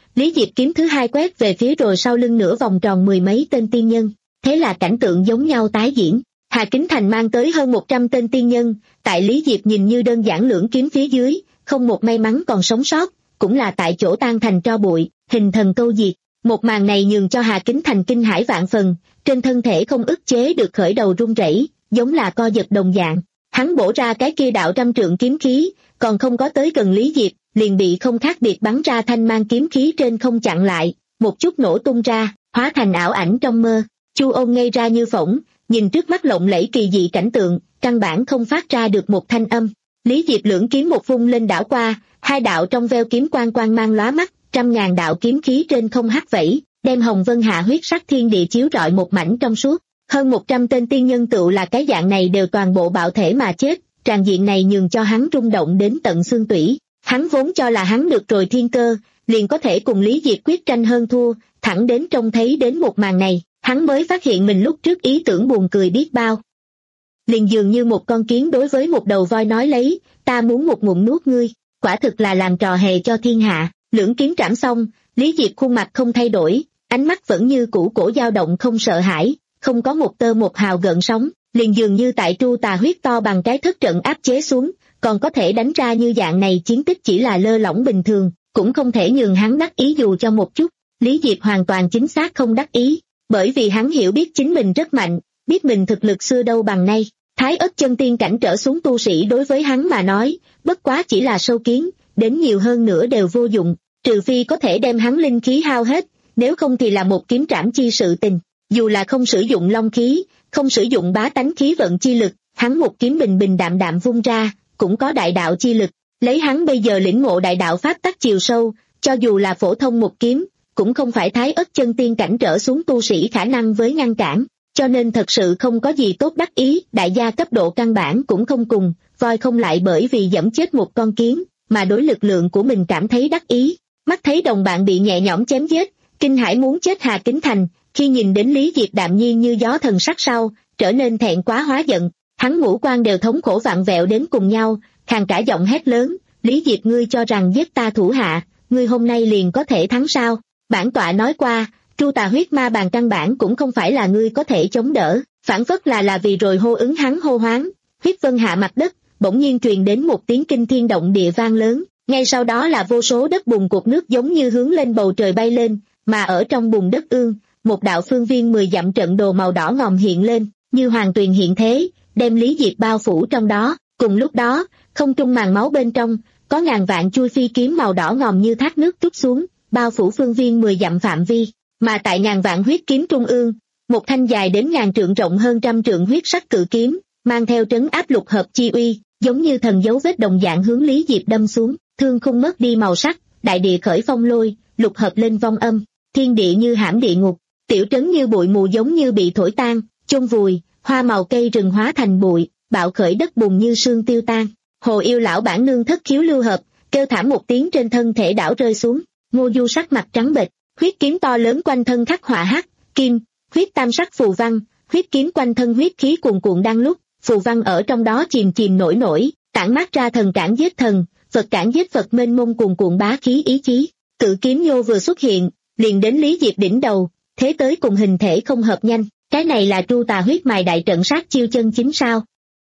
Lý Diệp kiếm thứ hai quét về phía rồi sau lưng nửa vòng tròn mười mấy tên tiên nhân. Thế là cảnh tượng giống nhau tái diễn. Hà Kính Thành mang tới hơn một trăm tên tiên nhân, tại Lý Diệp nhìn như đơn giản lưỡng kiếm phía dưới, không một may mắn còn sống sót, cũng là tại chỗ tan thành tro bụi, hình thần câu diệt. Một màn này nhường cho Hà Kính Thành kinh hãi vạn phần, trên thân thể không ức chế được khởi đầu run rẩy, giống là co giật đồng dạng. Hắn bổ ra cái kia đạo trăm trượng kiếm khí, còn không có tới gần Lý Diệp, liền bị không khác biệt bắn ra thanh mang kiếm khí trên không chặn lại, một chút nổ tung ra, hóa thành ảo ảnh trong mơ. Chu Ôn ngây ra như phỗng, nhìn trước mắt lộng lẫy kỳ dị cảnh tượng, căn bản không phát ra được một thanh âm. Lý Diệp lưỡng kiếm một vung lên đảo qua, hai đạo trong veo kiếm quang quang mang lóa mắt, trăm ngàn đạo kiếm khí trên không hắt vẫy, đem hồng vân hạ huyết sắc thiên địa chiếu rọi một mảnh trong suốt. Hơn một trăm tên tiên nhân tựu là cái dạng này đều toàn bộ bạo thể mà chết, tràn diện này nhường cho hắn rung động đến tận xương tủy. Hắn vốn cho là hắn được rồi thiên cơ, liền có thể cùng Lý Diệp quyết tranh hơn thua, thẳng đến trông thấy đến một màn này, hắn mới phát hiện mình lúc trước ý tưởng buồn cười biết bao. Liền dường như một con kiến đối với một đầu voi nói lấy, ta muốn một ngụm nuốt ngươi, quả thực là làm trò hề cho thiên hạ. Lưỡng kiếm trảm xong, Lý Diệp khuôn mặt không thay đổi, ánh mắt vẫn như cũ cổ dao động không sợ hãi, không có một tơ một hào gợn sóng, liền dường như tại tru tà huyết to bằng cái thất trận áp chế xuống, còn có thể đánh ra như dạng này chiến tích chỉ là lơ lỏng bình thường, cũng không thể nhường hắn đắc ý dù cho một chút. Lý Diệp hoàn toàn chính xác không đắc ý, bởi vì hắn hiểu biết chính mình rất mạnh, biết mình thực lực xưa đâu bằng nay. Thái ất chân tiên cảnh trở xuống tu sĩ đối với hắn mà nói, bất quá chỉ là sâu kiến, đến nhiều hơn nữa đều vô dụng, trừ phi có thể đem hắn linh khí hao hết, nếu không thì là một kiếm trảm chi sự tình. Dù là không sử dụng long khí, không sử dụng bá tánh khí vận chi lực, hắn một kiếm bình bình đạm đạm vung ra, cũng có đại đạo chi lực. Lấy hắn bây giờ lĩnh ngộ đại đạo pháp tắc chiều sâu, cho dù là phổ thông một kiếm, cũng không phải thái ất chân tiên cảnh trở xuống tu sĩ khả năng với ngăn cản, cho nên thật sự không có gì tốt đắc ý. Đại gia cấp độ căn bản cũng không cùng, voi không lại bởi vì giẫm chết một con kiến, mà đối lực lượng của mình cảm thấy đắc ý. Mắt thấy đồng bạn bị nhẹ nhõm chém giết, kinh hãi muốn chết Hà Kính Thành, khi nhìn đến Lý Diệp đạm nhiên như gió thần sắc sau, trở nên thẹn quá hóa giận, hắn ngũ quan đều thống khổ vặn vẹo đến cùng nhau, khàn cả giọng hét lớn, Lý Diệp ngươi cho rằng giết ta thủ hạ, ngươi hôm nay liền có thể thắng sao? Bản tọa nói qua, tru tà huyết ma bàn căn bản cũng không phải là ngươi có thể chống đỡ, phản phất là là vì rồi hô ứng hắn hô hoáng. Huyết vân hạ mặt đất, bỗng nhiên truyền đến một tiếng kinh thiên động địa vang lớn, ngay sau đó là vô số đất bùn cột nước giống như hướng lên bầu trời bay lên, mà ở trong bùn đất ương, một đạo phương viên mười dặm trận đồ màu đỏ ngòm hiện lên, như hoàng tuyền hiện thế, đem Lý Diệp bao phủ trong đó. Cùng lúc đó, không trung màn máu bên trong, có ngàn vạn chui phi kiếm màu đỏ ngòm như thác nước trút xuống, bao phủ phương viên mười dặm phạm vi, mà tại ngàn vạn huyết kiếm trung ương, một thanh dài đến ngàn trượng rộng hơn trăm trượng huyết sắc cự kiếm, mang theo trấn áp lục hợp chi uy, giống như thần dấu vết đồng dạng hướng Lý Diệp đâm xuống, thương khung mất đi màu sắc, đại địa khởi phong lôi, lục hợp lên vong âm, thiên địa như hãm địa ngục, tiểu trấn như bụi mù giống như bị thổi tan, chôn vùi, hoa màu cây rừng hóa thành bụi, bạo khởi đất bùn như sương tiêu tan. Hồ Yêu lão bản nương thất khiếu lưu hợp, kêu thảm một tiếng trên thân thể đảo rơi xuống. Ngô Du sắc mặt trắng bệch, huyết kiếm to lớn quanh thân khắc họa hắc, kim, huyết tam sắc phù văn, huyết kiếm quanh thân huyết khí cuồn cuộn đang lúc, phù văn ở trong đó chìm chìm nổi nổi, tản mát ra thần cản giết thần, Phật cản giết Phật mênh mông cuồn cuộn bá khí ý chí. Cự kiếm nhô vừa xuất hiện, liền đến Lý Diệp đỉnh đầu, thế tới cùng hình thể không hợp nhanh, cái này là tru tà huyết mài đại trận sát chiêu chân chính sao?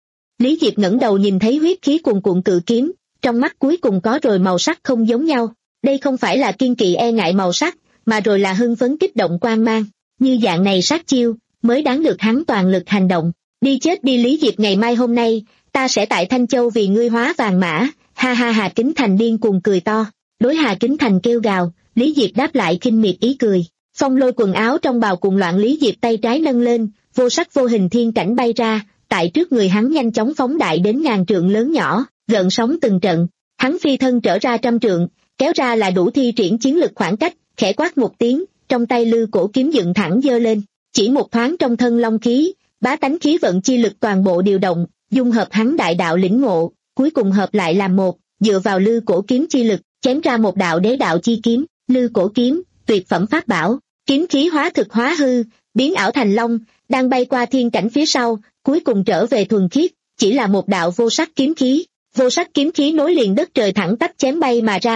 Lý Diệp ngẩng đầu nhìn thấy huyết khí cuồn cuộn cự kiếm, trong mắt cuối cùng có rồi màu sắc không giống nhau, đây không phải là kiên kỵ e ngại màu sắc, mà rồi là hưng phấn kích động quan mang, như dạng này sát chiêu, mới đáng được hắn toàn lực hành động. Đi chết đi Lý Diệp, ngày mai hôm nay, ta sẽ tại Thanh Châu vì ngươi hóa vàng mã, ha ha. Hà Kính Thành điên cuồng cười to, đối Hà Kính Thành kêu gào, Lý Diệp đáp lại khinh miệt ý cười, phong lôi quần áo trong bào cuồng loạn. Lý Diệp tay trái nâng lên, vô sắc vô hình thiên cảnh bay ra, tại trước người hắn nhanh chóng phóng đại đến ngàn trượng lớn nhỏ, gợn sóng từng trận, hắn phi thân trở ra trăm trượng, kéo ra là đủ thi triển chiến lực khoảng cách, khẽ quát một tiếng, trong tay lư cổ kiếm dựng thẳng giơ lên, chỉ một thoáng trong thân long khí, bá tánh khí vận chi lực toàn bộ điều động, dung hợp hắn đại đạo lĩnh ngộ, cuối cùng hợp lại làm một, dựa vào lư cổ kiếm chi lực, chém ra một đạo đế đạo chi kiếm. Lư cổ kiếm, tuyệt phẩm pháp bảo, kiếm khí hóa thực hóa hư, biến ảo thành long, đang bay qua thiên cảnh phía sau, cuối cùng trở về thuần khiết, chỉ là một đạo vô sắc kiếm khí. Vô sắc kiếm khí nối liền đất trời thẳng tắp chém bay mà ra,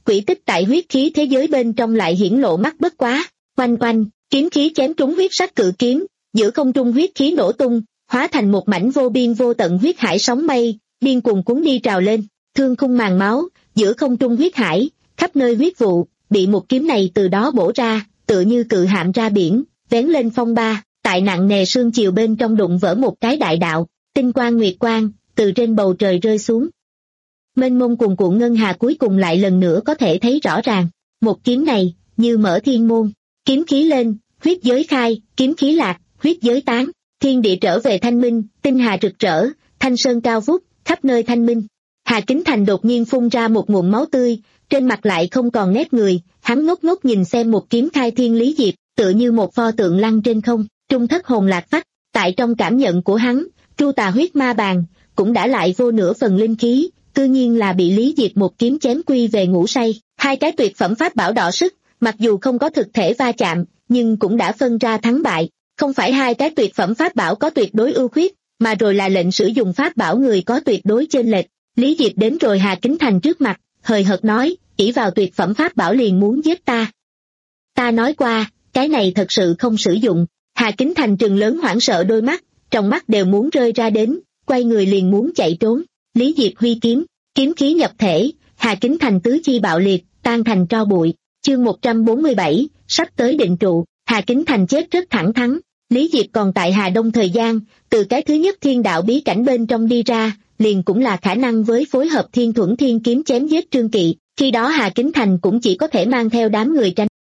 quỷ tích tại huyết khí thế giới bên trong lại hiển lộ mắt bất quá, oanh oanh, kiếm khí chém trúng huyết sắc cự kiếm, giữa không trung huyết khí nổ tung, hóa thành một mảnh vô biên vô tận huyết hải sóng mây, điên cuồng cuốn đi trào lên, thương khung màn máu, giữa không trung huyết hải, khắp nơi huyết vụ, bị một kiếm này từ đó bổ ra, tựa như cự hạm ra biển, vén lên phong ba, tại nặng nề sương chiều bên trong đụng vỡ một cái đại đạo, tinh quang nguyệt quang, từ trên bầu trời rơi xuống. Mênh mông cuồn cuộn ngân hà cuối cùng lại lần nữa có thể thấy rõ ràng, một kiếm này, như mở thiên môn, kiếm khí lên, huyết giới khai, kiếm khí lạc, huyết giới tán, thiên địa trở về thanh minh, tinh hà rực rỡ, thanh sơn cao vút, khắp nơi thanh minh. Hà Kính Thành đột nhiên phun ra một ngụm máu tươi, trên mặt lại không còn nét người, hắn ngốc ngốc nhìn xem một kiếm khai thiên lý diệp, tựa như một pho tượng lăng trên không, trung thất hồn lạc phách, tại trong cảm nhận của hắn, tru tà huyết ma bàn, cũng đã lại vô nửa phần linh khí, tự nhiên là bị Lý Diệp một kiếm chém quy về ngủ say. Hai cái tuyệt phẩm pháp bảo đọ sức, mặc dù không có thực thể va chạm, nhưng cũng đã phân ra thắng bại. Không phải hai cái tuyệt phẩm pháp bảo có tuyệt đối ưu khuyết, mà rồi là lệnh sử dụng pháp bảo người có tuyệt đối chênh lệch. Lý Diệp đến rồi Hà Kính Thành trước mặt, hời hợt nói, ỷ vào tuyệt phẩm pháp bảo liền muốn giết ta. Ta nói qua, cái này thật sự không sử dụng. Hà Kính Thành trừng lớn hoảng sợ đôi mắt, trong mắt đều muốn rơi ra đến, quay người liền muốn chạy trốn. Lý Diệp huy kiếm, kiếm khí nhập thể, Hà Kính Thành tứ chi bạo liệt, tan thành tro bụi. Chương một trăm bốn mươi bảy, sắp tới định trụ, Hà Kính Thành chết rất thẳng thắn. Lý Diệp còn tại Hà Đông thời gian, từ cái thứ nhất thiên đạo bí cảnh bên trong đi ra, liền cũng là khả năng với phối hợp thiên thuẫn thiên kiếm chém giết Trương Kỵ, khi đó Hà Kính Thành cũng chỉ có thể mang theo đám người tranh.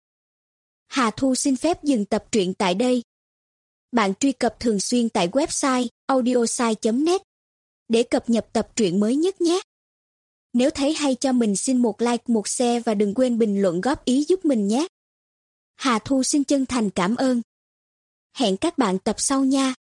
Hà Thu xin phép dừng tập truyện tại đây. Bạn truy cập thường xuyên tại website audiosai chấm net để cập nhật tập truyện mới nhất nhé. Nếu thấy hay cho mình xin một like, một share và đừng quên bình luận góp ý giúp mình nhé. Hà Thu xin chân thành cảm ơn. Hẹn các bạn tập sau nha.